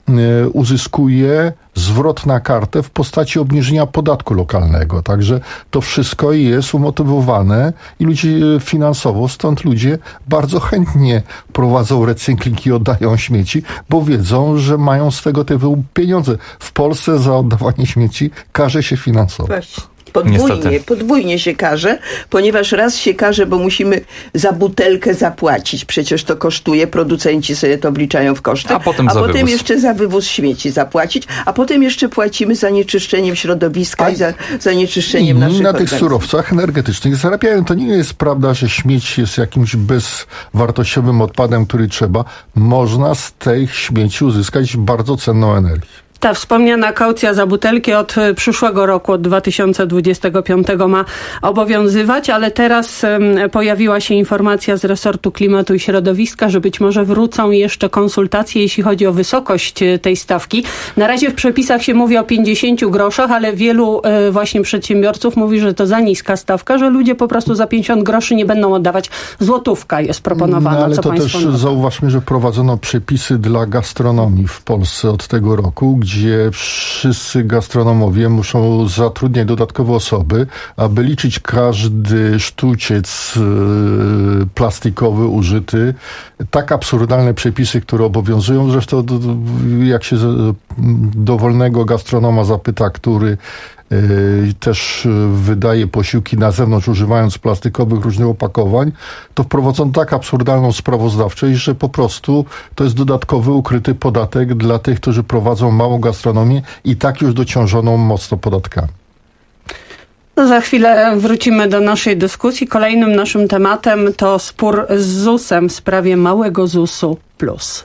uzyskuje zwrot na kartę w postaci obniżenia podatku lokalnego. Także to wszystko jest umotywowane i ludzi finansowo, stąd ludzie bardzo chętnie prowadzą recykling i oddają śmieci, bo wiedzą, że mają z tego te pieniądze. W Polsce za oddawanie śmieci karze się finansowo. Właśnie. Podwójnie się karze, ponieważ raz się karze, bo musimy za butelkę zapłacić. Przecież to kosztuje, producenci sobie to wliczają w koszty. A potem jeszcze za wywóz śmieci zapłacić, a potem jeszcze płacimy zanieczyszczeniem środowiska i za zanieczyszczeniem naszych na tych surowcach energetycznych zarabiają. To nie jest prawda, że śmieć jest jakimś bezwartościowym odpadem, który trzeba. Można z tych śmieci uzyskać bardzo cenną energię. Ta wspomniana kaucja za butelki od przyszłego roku, od 2025 ma obowiązywać, ale teraz pojawiła się informacja z resortu klimatu i środowiska, że być może wrócą jeszcze konsultacje, jeśli chodzi o wysokość tej stawki. Na razie w przepisach się mówi o 50 groszach, ale wielu właśnie przedsiębiorców mówi, że to za niska stawka, że ludzie po prostu za 50 groszy nie będą oddawać. Złotówka jest proponowana. Ale to też zauważmy, że wprowadzono przepisy dla gastronomii w Polsce od tego roku, gdzie wszyscy gastronomowie muszą zatrudniać dodatkowe osoby, aby liczyć każdy sztuciec plastikowy użyty. Tak absurdalne przepisy, które obowiązują. Zresztą jak się dowolnego gastronoma zapyta, który też wydaje posiłki na zewnątrz, używając plastikowych różnych opakowań, to wprowadzono tak absurdalną sprawozdawczość, że po prostu to jest dodatkowy, ukryty podatek dla tych, którzy prowadzą małą gastronomię i tak już dociążoną mocno podatkami. Za chwilę wrócimy do naszej dyskusji. Kolejnym naszym tematem to spór z ZUS-em w sprawie małego ZUS-u plus.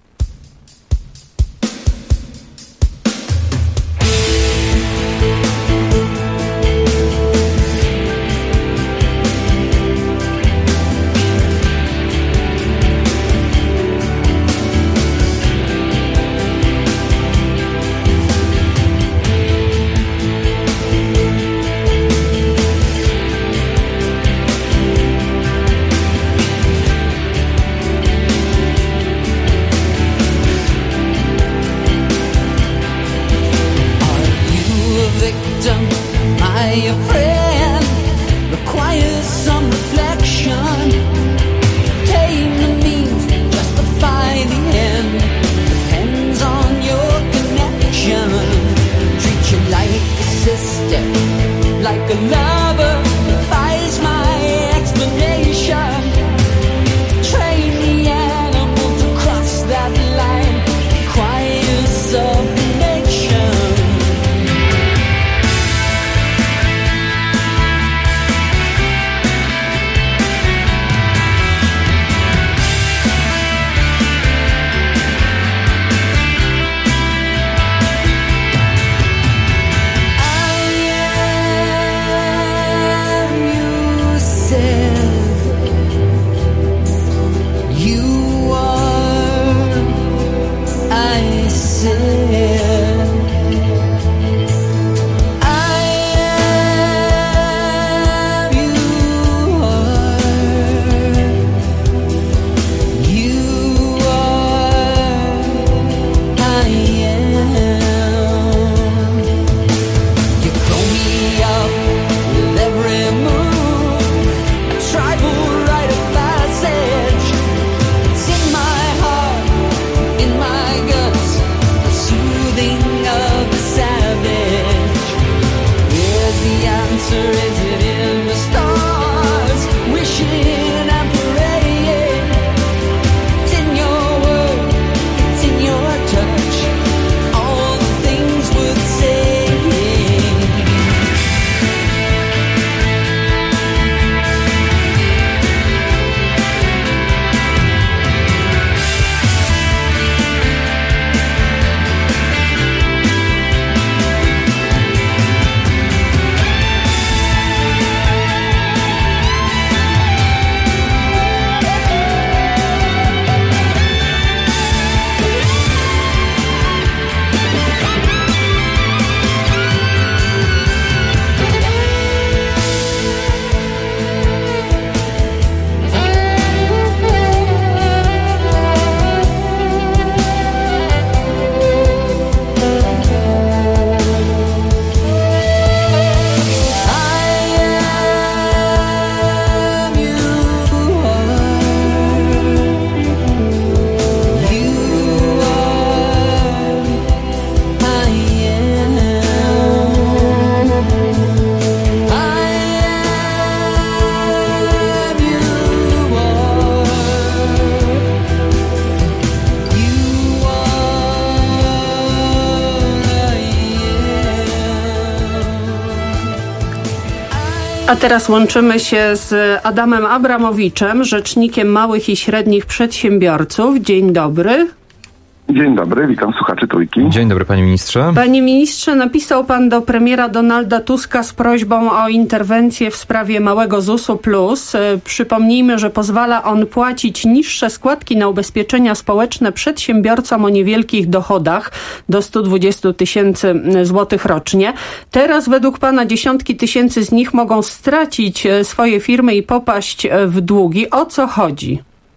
A teraz łączymy się z Adamem Abramowiczem, rzecznikiem małych i średnich przedsiębiorców. Dzień dobry. Dzień dobry, witam słuchaczy Trójki. Dzień dobry, panie ministrze. Panie ministrze, napisał pan do premiera Donalda Tuska z prośbą o interwencję w sprawie małego ZUS-u plus. Przypomnijmy, że pozwala on płacić niższe składki na ubezpieczenia społeczne przedsiębiorcom o niewielkich dochodach do 120 000 złotych rocznie. Teraz według pana dziesiątki tysięcy z nich mogą stracić swoje firmy i popaść w długi. O co chodzi?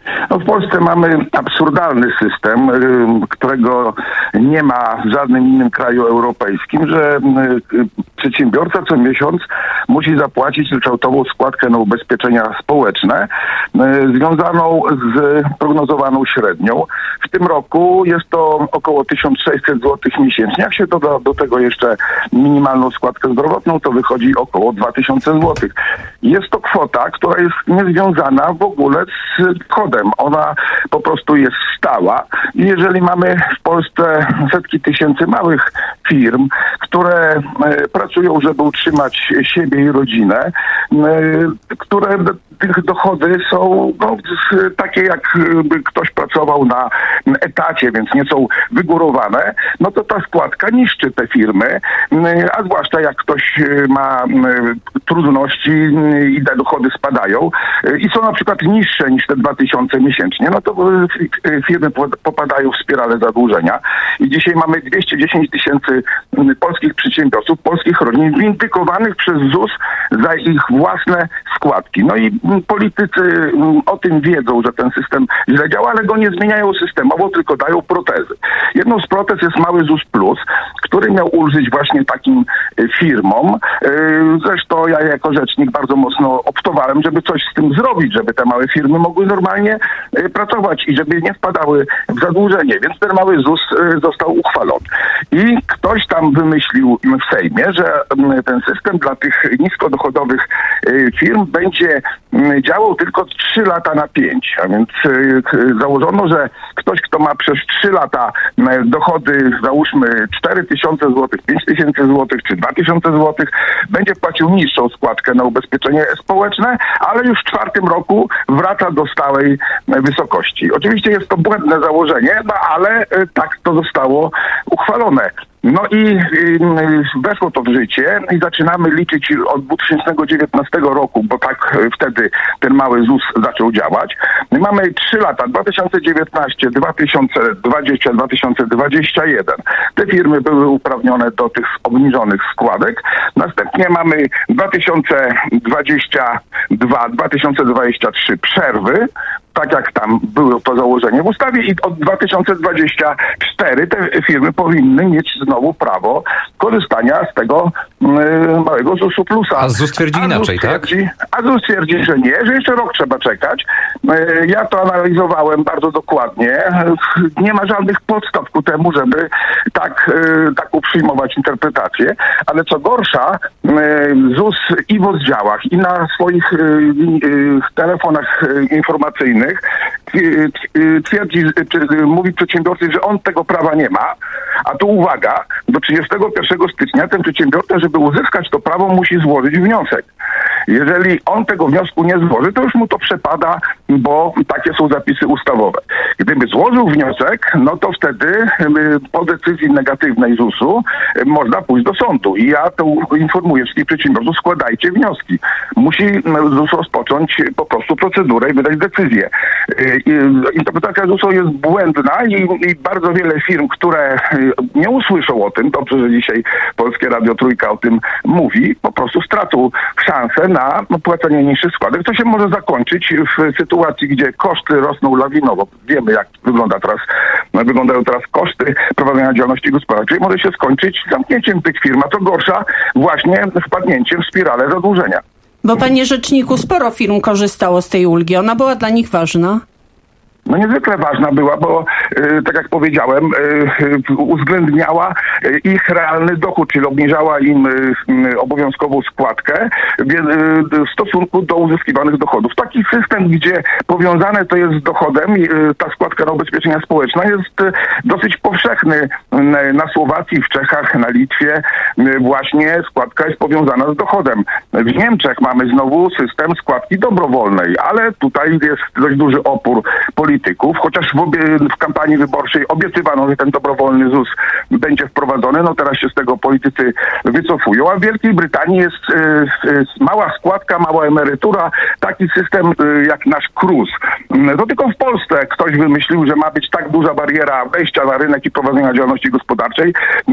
No w Polsce mamy absurdalny system, którego nie ma w żadnym innym kraju europejskim, że przedsiębiorca co miesiąc musi zapłacić ryczałtową składkę na ubezpieczenia społeczne związaną z prognozowaną średnią. W tym roku jest to około 1600 zł miesięcznie. Jak się doda do tego jeszcze minimalną składkę zdrowotną, to wychodzi około 2000 zł. Jest to kwota, która jest niezwiązana w ogóle z kodem. Ona po prostu jest stała. I jeżeli mamy w Polsce setki tysięcy małych firm, które pracują, żeby utrzymać siebie i rodzinę, które tych dochody są takie, jakby ktoś pracował na etacie, więc nie są wygórowane, no to ta składka niszczy te firmy, a zwłaszcza jak ktoś ma trudności i te dochody spadają i są na przykład niższe niż te 2000 miesięcznie, no to firmy popadają w spiralę zadłużenia i dzisiaj mamy 210 tysięcy polskich przedsiębiorców, polskich rodzin windykowanych przez ZUS za ich własne składki. No i politycy o tym wiedzą, że ten system źle działa, ale go nie zmieniają systemowo, tylko dają protezy. Jedną z protez jest mały ZUS Plus, który miał ulżyć właśnie takim firmom. Zresztą ja jako rzecznik bardzo mocno optowałem, żeby coś z tym zrobić, żeby te małe firmy mogły normalnie pracować i żeby nie wpadały w zadłużenie. Więc ten mały ZUS został uchwalony. I ktoś tam wymyślił w Sejmie, że ten system dla tych niskodochodowych firm będzie działał tylko 3 lata na 5. A więc założono, że ktoś, kto ma przez 3 lata dochody, załóżmy 4000 zł, 5000 zł czy 2000 zł, będzie płacił niższą składkę na ubezpieczenie społeczne, ale już w 4. roku wraca do stałej wysokości. Oczywiście jest to błędne założenie, no ale tak to zostało uchwalone. No i weszło to w życie i zaczynamy liczyć od 2019 roku, bo tak wtedy ten mały ZUS zaczął działać. My mamy 3 lata, 2019, 2020, 2021. Te firmy były uprawnione do tych obniżonych składek. Następnie mamy 2022, 2023 przerwy, tak jak tam było to założenie w ustawie i od 2024 te firmy powinny mieć znowu prawo korzystania z tego małego ZUS-u plusa. A ZUS twierdzi inaczej, tak? A ZUS twierdzi, że nie, że jeszcze rok trzeba czekać. Ja to analizowałem bardzo dokładnie. Nie ma żadnych podstaw ku temu, żeby taką przyjmować interpretację, ale co gorsza, ZUS i w oddziałach, i na swoich telefonach informacyjnych twierdzi, czy mówi przedsiębiorcy, że on tego prawa nie ma, a tu uwaga, do 31 stycznia ten przedsiębiorca, żeby uzyskać to prawo, musi złożyć wniosek. Jeżeli on tego wniosku nie złoży, to już mu to przepada, bo takie są zapisy ustawowe. Gdyby złożył wniosek, no to wtedy po decyzji negatywnej ZUS-u można pójść do sądu. I ja to informuję wszystkich przedsiębiorców, składajcie wnioski. Musi ZUS rozpocząć po prostu procedurę i wydać decyzję. Interpretacja ZUS-u jest błędna i bardzo wiele firm, które nie usłyszą o tym, dobrze, że dzisiaj Polskie Radio Trójka o tym mówi, po prostu stracą szansę na płacenie niższych składek. To się może zakończyć w sytuacji, gdzie koszty rosną lawinowo. Wiemy, jak wyglądają teraz koszty prowadzenia działalności gospodarczej. Może się skończyć zamknięciem tych firm, a co gorsza, właśnie wpadnięciem w spiralę zadłużenia. Bo panie rzeczniku, sporo firm korzystało z tej ulgi. Ona była dla nich ważna? No niezwykle ważna była, bo tak jak powiedziałem, uwzględniała ich realny dochód, czyli obniżała im obowiązkową składkę w stosunku do uzyskiwanych dochodów. Taki system, gdzie powiązane to jest z dochodem, ta składka na ubezpieczenia społeczne jest dosyć powszechny na Słowacji, w Czechach, na Litwie. Właśnie składka jest powiązana z dochodem. W Niemczech mamy znowu system składki dobrowolnej, ale tutaj jest dość duży opór polityki polityków, chociaż w kampanii wyborczej obiecywano, że ten dobrowolny ZUS będzie wprowadzony, no teraz się z tego politycy wycofują, a w Wielkiej Brytanii jest mała składka, mała emerytura, taki system jak nasz KRUS. To tylko w Polsce ktoś wymyślił, że ma być tak duża bariera wejścia na rynek i prowadzenia działalności gospodarczej,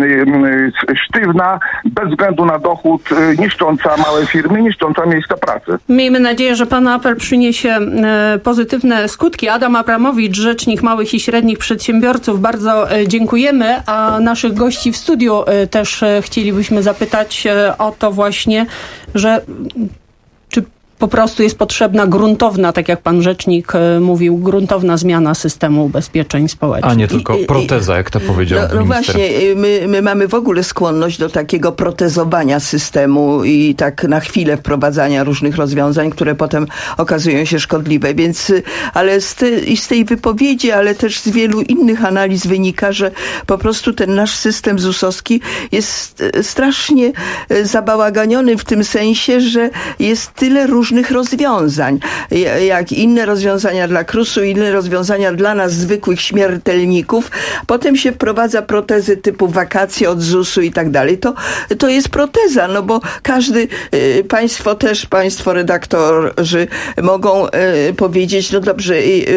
sztywna, bez względu na dochód, niszcząca małe firmy, niszcząca miejsca pracy. Miejmy nadzieję, że Pana apel przyniesie pozytywne skutki. Adam Abramowicz, rzecznik małych i średnich przedsiębiorców, bardzo dziękujemy, a naszych gości w studiu też chcielibyśmy zapytać o to właśnie, że czy po prostu jest potrzebna gruntowna, tak jak pan rzecznik mówił, gruntowna zmiana systemu ubezpieczeń społecznych. A nie tylko proteza, jak to powiedział minister. No właśnie, my mamy w ogóle skłonność do takiego protezowania systemu i tak na chwilę wprowadzania różnych rozwiązań, które potem okazują się szkodliwe. Więc, ale z tej wypowiedzi, ale też z wielu innych analiz wynika, że po prostu ten nasz system ZUS-owski jest strasznie zabałaganiony w tym sensie, że jest tyle różnych rozwiązań, jak inne rozwiązania dla KRUS-u, inne rozwiązania dla nas zwykłych śmiertelników. Potem się wprowadza protezy typu wakacje od ZUS-u i tak dalej. To jest proteza, no bo każdy, państwo redaktorzy mogą powiedzieć, no dobrze,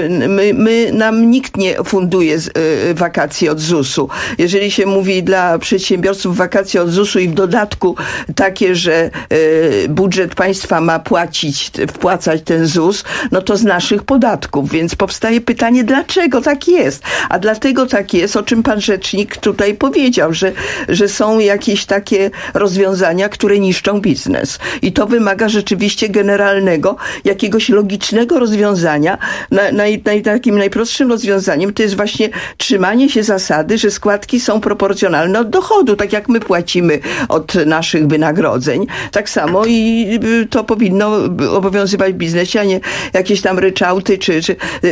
nam nikt nie funduje wakacji od ZUS-u. Jeżeli się mówi dla przedsiębiorców wakacje od ZUS-u i w dodatku takie, że budżet państwa ma wpłacać ten ZUS, no to z naszych podatków. Więc powstaje pytanie, dlaczego tak jest? A dlatego tak jest, o czym pan rzecznik tutaj powiedział, że są jakieś takie rozwiązania, które niszczą biznes. I to wymaga rzeczywiście generalnego, jakiegoś logicznego rozwiązania. Takim najprostszym rozwiązaniem to jest właśnie trzymanie się zasady, że składki są proporcjonalne od dochodu, tak jak my płacimy od naszych wynagrodzeń. Tak samo i to powinno obowiązywać w biznesie, a nie jakieś tam ryczałty, czy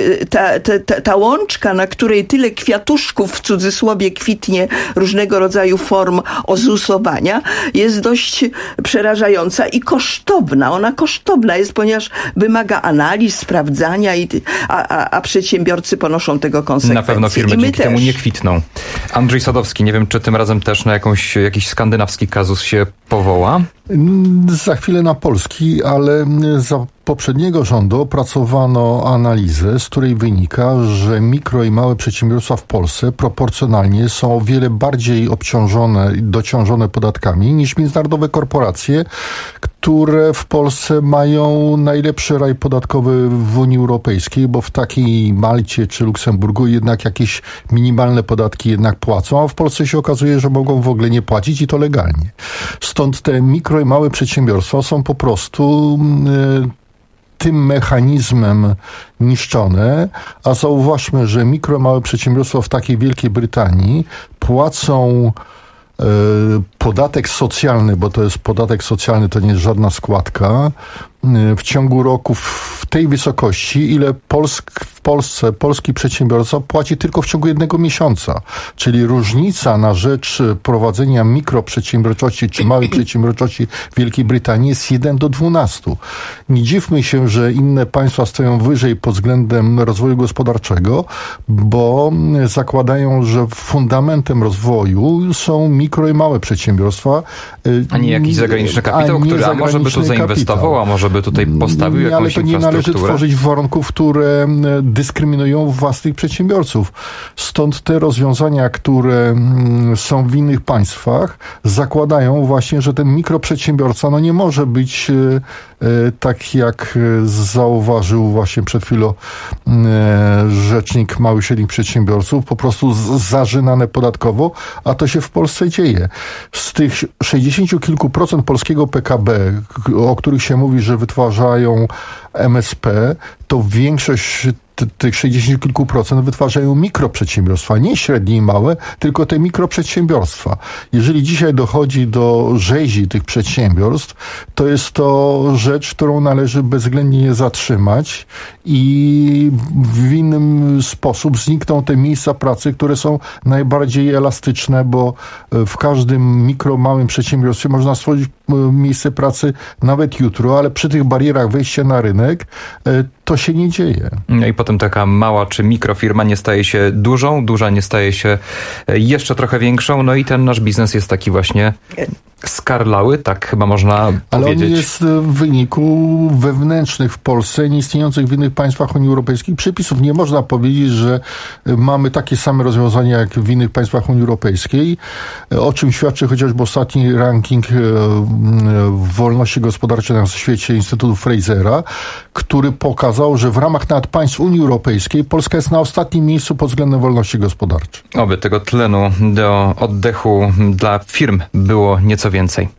ta łączka, na której tyle kwiatuszków w cudzysłowie kwitnie różnego rodzaju form ozusowania, jest dość przerażająca i kosztowna. Ona kosztowna jest, ponieważ wymaga analiz, sprawdzania, a przedsiębiorcy ponoszą tego konsekwencje. Na pewno firmy dzięki temu nie kwitną. Andrzej Sadowski, nie wiem, czy tym razem też na jakiś skandynawski kazus się powoła? Za chwilę na polski, ale za poprzedniego rządu opracowano analizę, z której wynika, że mikro i małe przedsiębiorstwa w Polsce proporcjonalnie są o wiele bardziej obciążone i dociążone podatkami niż międzynarodowe korporacje, które w Polsce mają najlepszy raj podatkowy w Unii Europejskiej, bo w takiej Malcie czy Luksemburgu jednak jakieś minimalne podatki jednak płacą, a w Polsce się okazuje, że mogą w ogóle nie płacić i to legalnie. Stąd te mikro i małe przedsiębiorstwa są po prostu tym mechanizmem niszczone, a zauważmy, że mikro i małe przedsiębiorstwa w takiej Wielkiej Brytanii płacą podatek socjalny, bo to jest podatek socjalny, to nie jest żadna składka, w ciągu roku w tej wysokości, ile w Polsce polski przedsiębiorca płaci tylko w ciągu jednego miesiąca. Czyli różnica na rzecz prowadzenia mikroprzedsiębiorczości czy małej przedsiębiorczości w Wielkiej Brytanii jest 1 do 12. Nie dziwmy się, że inne państwa stoją wyżej pod względem rozwoju gospodarczego, bo zakładają, że fundamentem rozwoju są mikro i małe przedsiębiorstwa. A nie jakiś zagraniczny kapitał, który może by tu zainwestował, a może by tutaj postawił jakąś infrastrukturę. Ale to nie należy tworzyć warunków, które dyskryminują własnych przedsiębiorców. Stąd te rozwiązania, które są w innych państwach, zakładają właśnie, że ten mikroprzedsiębiorca nie może być tak, jak zauważył właśnie przed chwilą rzecznik małych i średnich przedsiębiorców, po prostu zarzynane podatkowo, a to się w Polsce dzieje. Z tych 60 kilku procent polskiego PKB, o których się mówi, że wytwarzają MSP, to większość tych 60 kilku procent wytwarzają mikroprzedsiębiorstwa, nie średnie i małe, tylko te mikroprzedsiębiorstwa. Jeżeli dzisiaj dochodzi do rzezi tych przedsiębiorstw, to jest to rzecz, którą należy bezwzględnie zatrzymać i w inny sposób znikną te miejsca pracy, które są najbardziej elastyczne, bo w każdym małym przedsiębiorstwie można stworzyć miejsce pracy nawet jutro, ale przy tych barierach wejścia na rynek to się nie dzieje. No i potem taka mała czy mikrofirma nie staje się dużą, duża nie staje się jeszcze trochę większą, no i ten nasz biznes jest taki właśnie skarlały, tak chyba można powiedzieć. Ale on jest w wyniku wewnętrznych w Polsce, nieistniejących w innych państwach Unii Europejskiej przepisów. Nie można powiedzieć, że mamy takie same rozwiązania jak w innych państwach Unii Europejskiej, o czym świadczy chociażby ostatni ranking wolności gospodarczej na świecie Instytutu Frasera, który pokazał, że w ramach nawet państw Unii Europejskiej Polska jest na ostatnim miejscu pod względem wolności gospodarczej. Oby tego tlenu do oddechu dla firm było nieco więcej.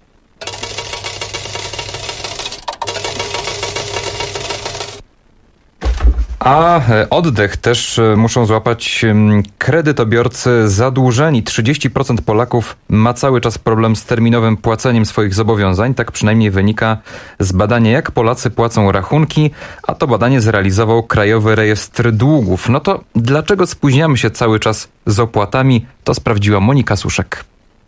A oddech też muszą złapać kredytobiorcy zadłużeni. 30% Polaków ma cały czas problem z terminowym płaceniem swoich zobowiązań. Tak przynajmniej wynika z badania, jak Polacy płacą rachunki, a to badanie zrealizował Krajowy Rejestr Długów. No to dlaczego spóźniamy się cały czas z opłatami? To sprawdziła Monika Suszek.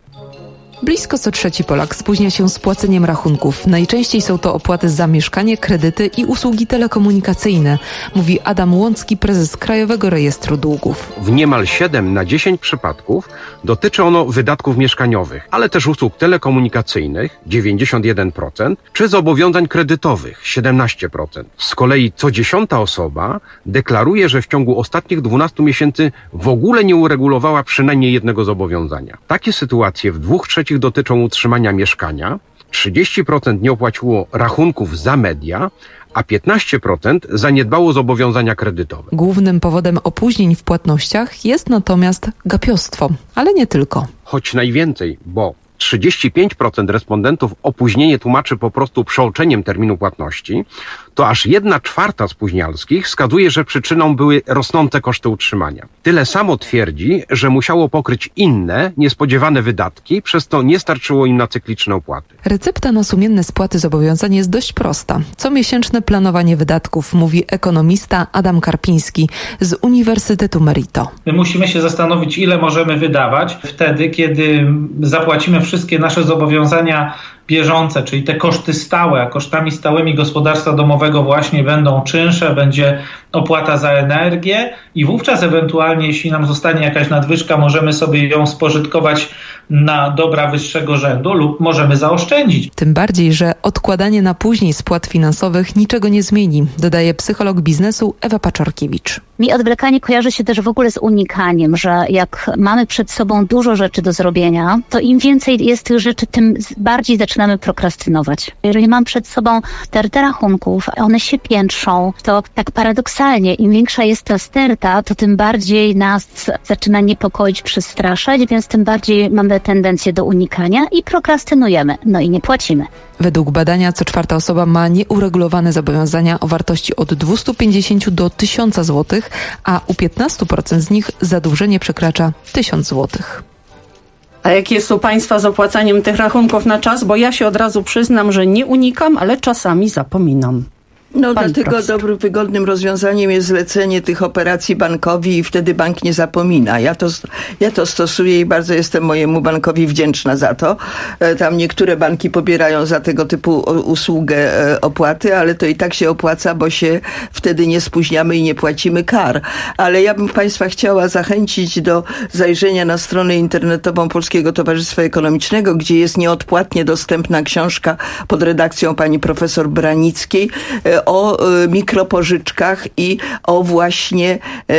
Blisko co trzeci Polak spóźnia się z płaceniem rachunków. Najczęściej są to opłaty za mieszkanie, kredyty i usługi telekomunikacyjne, mówi Adam Łącki, prezes Krajowego Rejestru Długów. W niemal 7 na 10 przypadków dotyczy ono wydatków mieszkaniowych, ale też usług telekomunikacyjnych 91%, czy zobowiązań kredytowych 17%. Z kolei co 10. osoba deklaruje, że w ciągu ostatnich 12 miesięcy w ogóle nie uregulowała przynajmniej jednego zobowiązania. Takie sytuacje w 2/3 dotyczą utrzymania mieszkania, 30% nie opłaciło rachunków za media, a 15% zaniedbało zobowiązania kredytowe. Głównym powodem opóźnień w płatnościach jest natomiast gapiostwo, ale nie tylko. Choć najwięcej, bo 35% respondentów opóźnienie tłumaczy po prostu przeoczeniem terminu płatności, to aż 1/4 spóźnialskich wskazuje, że przyczyną były rosnące koszty utrzymania. Tyle samo twierdzi, że musiało pokryć inne, niespodziewane wydatki, przez to nie starczyło im na cykliczne opłaty. Recepta na sumienne spłaty zobowiązań jest dość prosta. Comiesięczne planowanie wydatków, mówi ekonomista Adam Karpiński z Uniwersytetu Merito. My musimy się zastanowić, ile możemy wydawać wtedy, kiedy zapłacimy wszystkie nasze zobowiązania bieżące, czyli te koszty stałe, a kosztami stałymi gospodarstwa domowego właśnie będą czynsze, będzie opłata za energię i wówczas ewentualnie, jeśli nam zostanie jakaś nadwyżka, możemy sobie ją spożytkować na dobra wyższego rzędu lub możemy zaoszczędzić. Tym bardziej, że odkładanie na później spłat finansowych niczego nie zmieni, dodaje psycholog biznesu Ewa Paczorkiewicz. Mi odwlekanie kojarzy się też w ogóle z unikaniem, że jak mamy przed sobą dużo rzeczy do zrobienia, to im więcej jest tych rzeczy, tym bardziej zaczynamy prokrastynować. Jeżeli mam przed sobą stertę rachunków, one się piętrzą, to tak paradoksalnie, im większa jest ta sterta, to tym bardziej nas zaczyna niepokoić, przestraszać, więc tym bardziej mamy tendencję do unikania i prokrastynujemy, no i nie płacimy. Według badania co 4. osoba ma nieuregulowane zobowiązania o wartości od 250 do 1000 zł, a u 15% z nich zadłużenie przekracza 1000 zł. A jak jest u Państwa z opłacaniem tych rachunków na czas? Bo ja się od razu przyznam, że nie unikam, ale czasami zapominam. No dlatego dobrym, wygodnym rozwiązaniem jest zlecenie tych operacji bankowi i wtedy bank nie zapomina. Ja to stosuję i bardzo jestem mojemu bankowi wdzięczna za to. Tam niektóre banki pobierają za tego typu usługę opłaty, ale to i tak się opłaca, bo się wtedy nie spóźniamy i nie płacimy kar. Ale ja bym Państwa chciała zachęcić do zajrzenia na stronę internetową Polskiego Towarzystwa Ekonomicznego, gdzie jest nieodpłatnie dostępna książka pod redakcją pani profesor Branickiej o mikropożyczkach i o właśnie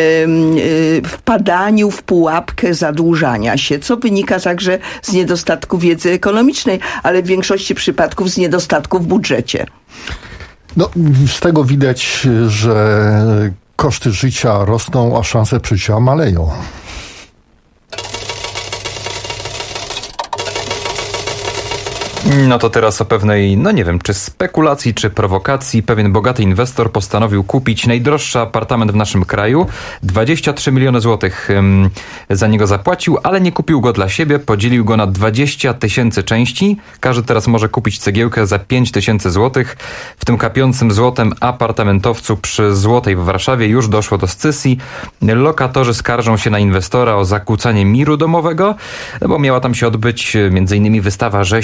wpadaniu w pułapkę zadłużania się, co wynika także z niedostatku wiedzy ekonomicznej, ale w większości przypadków z niedostatku w budżecie. No, z tego widać, że koszty życia rosną, a szanse przeżycia maleją. No to teraz o pewnej, no nie wiem, czy spekulacji, czy prowokacji. Pewien bogaty inwestor postanowił kupić najdroższy apartament w naszym kraju. 23 miliony złotych za niego zapłacił, ale nie kupił go dla siebie. Podzielił go na 20 000 części. Każdy teraz może kupić cegiełkę za 5 000 złotych. W tym kapiącym złotem apartamentowcu przy Złotej w Warszawie już doszło do scysji. Lokatorzy skarżą się na inwestora o zakłócanie miru domowego, bo miała tam się odbyć m.in. wystawa rzeźb i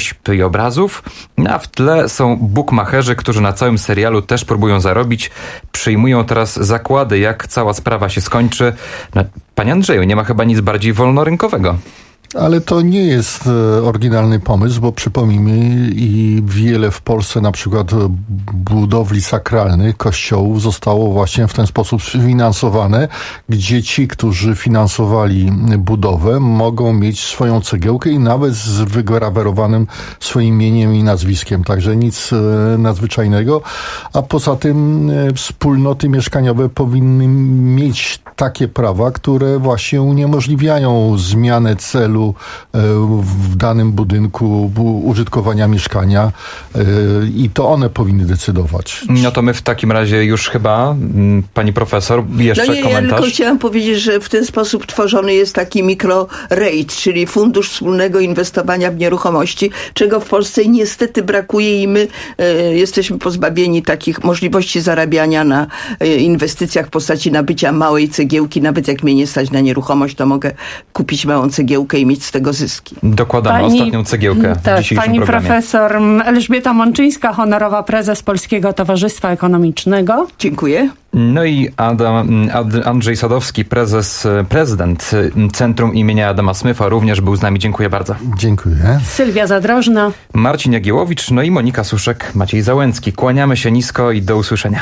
obrazów, a w tle są bukmacherzy, którzy na całym serialu też próbują zarobić. Przyjmują teraz zakłady, jak cała sprawa się skończy. Panie Andrzeju, nie ma chyba nic bardziej wolnorynkowego. Ale to nie jest oryginalny pomysł, bo przypomnijmy, i wiele w Polsce na przykład budowli sakralnych, kościołów zostało właśnie w ten sposób finansowane, gdzie ci, którzy finansowali budowę, mogą mieć swoją cegiełkę i nawet z wygrawerowanym swoim imieniem i nazwiskiem. Także nic nadzwyczajnego. A poza tym wspólnoty mieszkaniowe powinny mieć takie prawa, które właśnie uniemożliwiają zmianę celu w danym budynku użytkowania mieszkania i to one powinny decydować. No to my w takim razie już chyba, pani profesor, jeszcze komentarz. Ja tylko chciałam powiedzieć, że w ten sposób tworzony jest taki mikro-REIT, czyli Fundusz Wspólnego Inwestowania w Nieruchomości, czego w Polsce niestety brakuje i my jesteśmy pozbawieni takich możliwości zarabiania na inwestycjach w postaci nabycia małej cegiełki. Nawet jak mnie nie stać na nieruchomość, to mogę kupić małą cegiełkę i mieć z tego zyski. Dokładamy ostatnią cegiełkę w dzisiejszym pani programie. Profesor Elżbieta Mączyńska, honorowa prezes Polskiego Towarzystwa Ekonomicznego. Dziękuję. No i Andrzej Sadowski, prezydent Centrum imienia Adama Smitha, również był z nami. Dziękuję bardzo. Dziękuję. Sylwia Zadrożna. Marcin Jagiełowicz, no i Monika Suszek, Maciej Załęcki. Kłaniamy się nisko i do usłyszenia.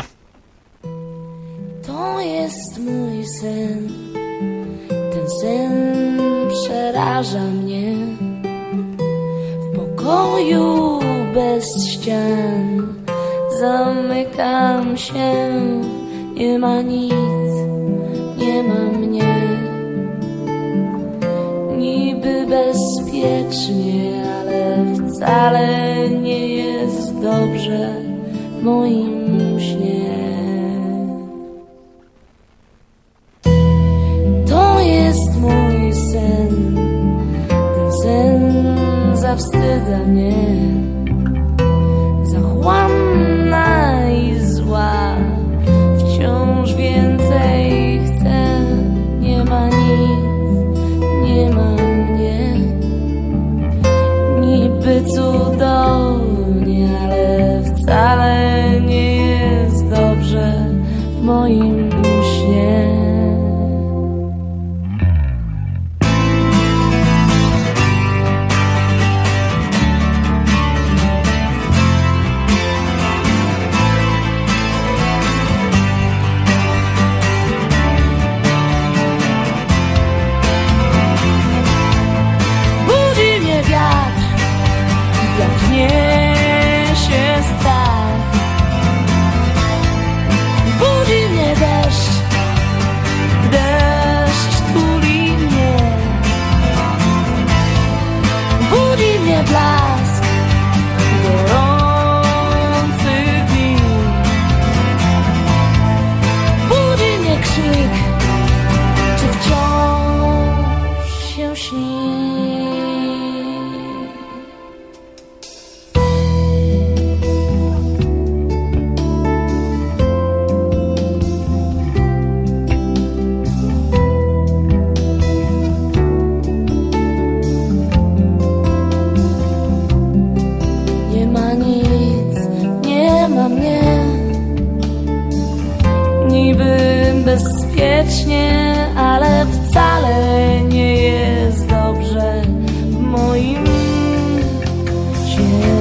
To jest mój sen. Ten sen przeraża mnie. W pokoju bez ścian zamykam się. Nie ma nic, nie ma mnie. Niby bezpiecznie, ale wcale nie jest dobrze w moim śnie. To jest mój sen. Ten sen zawstydza mnie. Zachłanna i zła. Wciąż więcej chcę. Nie ma nic, nie ma mnie. Niby cudownie, ale wcale nie jest dobrze w moim śnie. Blask gorących dni. Budzi mnie krzyk, czy wciąż się śni. Bezpiecznie, ale wcale nie jest dobrze w moim śnie.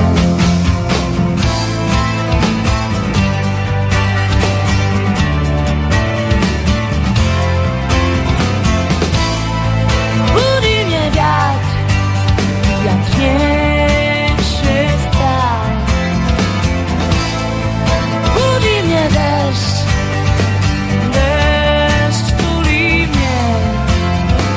Budzi mnie wiatr, wiatr niesie strach. Budzi mnie deszcz.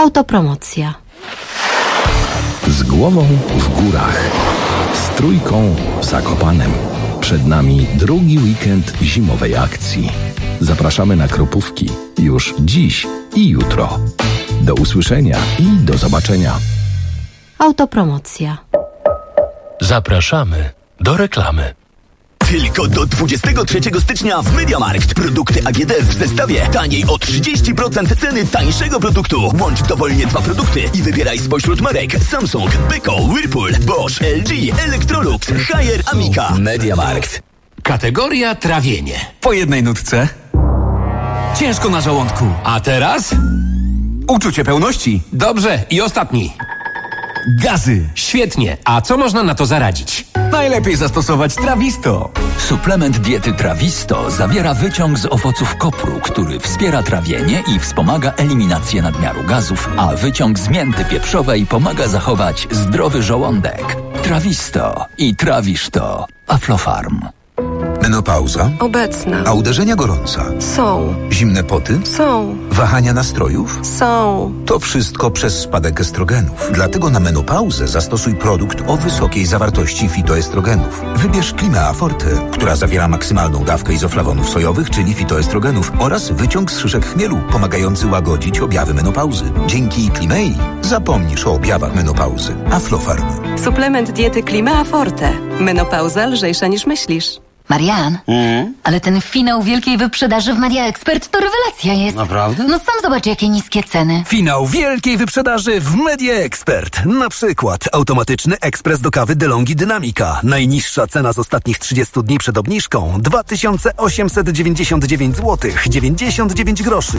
Autopromocja. Z głową w górach. Z trójką w Zakopanem. Przed nami drugi weekend zimowej akcji. Zapraszamy na Kropówki już dziś i jutro. Do usłyszenia i do zobaczenia. Autopromocja. Zapraszamy do reklamy. Tylko do 23 stycznia w MediaMarkt. Produkty AGD w zestawie taniej o 30% ceny tańszego produktu. Łącz dowolnie 2 produkty i wybieraj spośród marek Samsung, Beko, Whirlpool, Bosch, LG, Electrolux, Haier, Amica. MediaMarkt. Kategoria trawienie. Po jednej nutce. Ciężko na żołądku. A teraz? Uczucie pełności. Dobrze, i ostatni. Gazy. Świetnie. A co można na to zaradzić? Najlepiej zastosować Trawisto. Suplement diety Trawisto zawiera wyciąg z owoców kopru, który wspiera trawienie i wspomaga eliminację nadmiaru gazów, a wyciąg z mięty pieprzowej pomaga zachować zdrowy żołądek. Trawisto i trawisz to. Aflofarm. Menopauza? Obecna. A uderzenia gorąca? Są. Zimne poty? Są. Wahania nastrojów? Są. To wszystko przez spadek estrogenów. Dlatego na menopauzę zastosuj produkt o wysokiej zawartości fitoestrogenów. Wybierz Climea Forte, która zawiera maksymalną dawkę izoflawonów sojowych, czyli fitoestrogenów, oraz wyciąg z szyszek chmielu, pomagający łagodzić objawy menopauzy. Dzięki Climei zapomnisz o objawach menopauzy. Aflofarm. Suplement diety Climea Forte. Menopauza lżejsza niż myślisz. Marian, ale ten finał wielkiej wyprzedaży w Media Expert to rewelacja jest. Naprawdę? No sam zobacz, jakie niskie ceny. Finał wielkiej wyprzedaży w Media Expert. Na przykład automatyczny ekspres do kawy DeLonghi Dynamica. Najniższa cena z ostatnich 30 dni przed obniżką 2899 zł 99 groszy.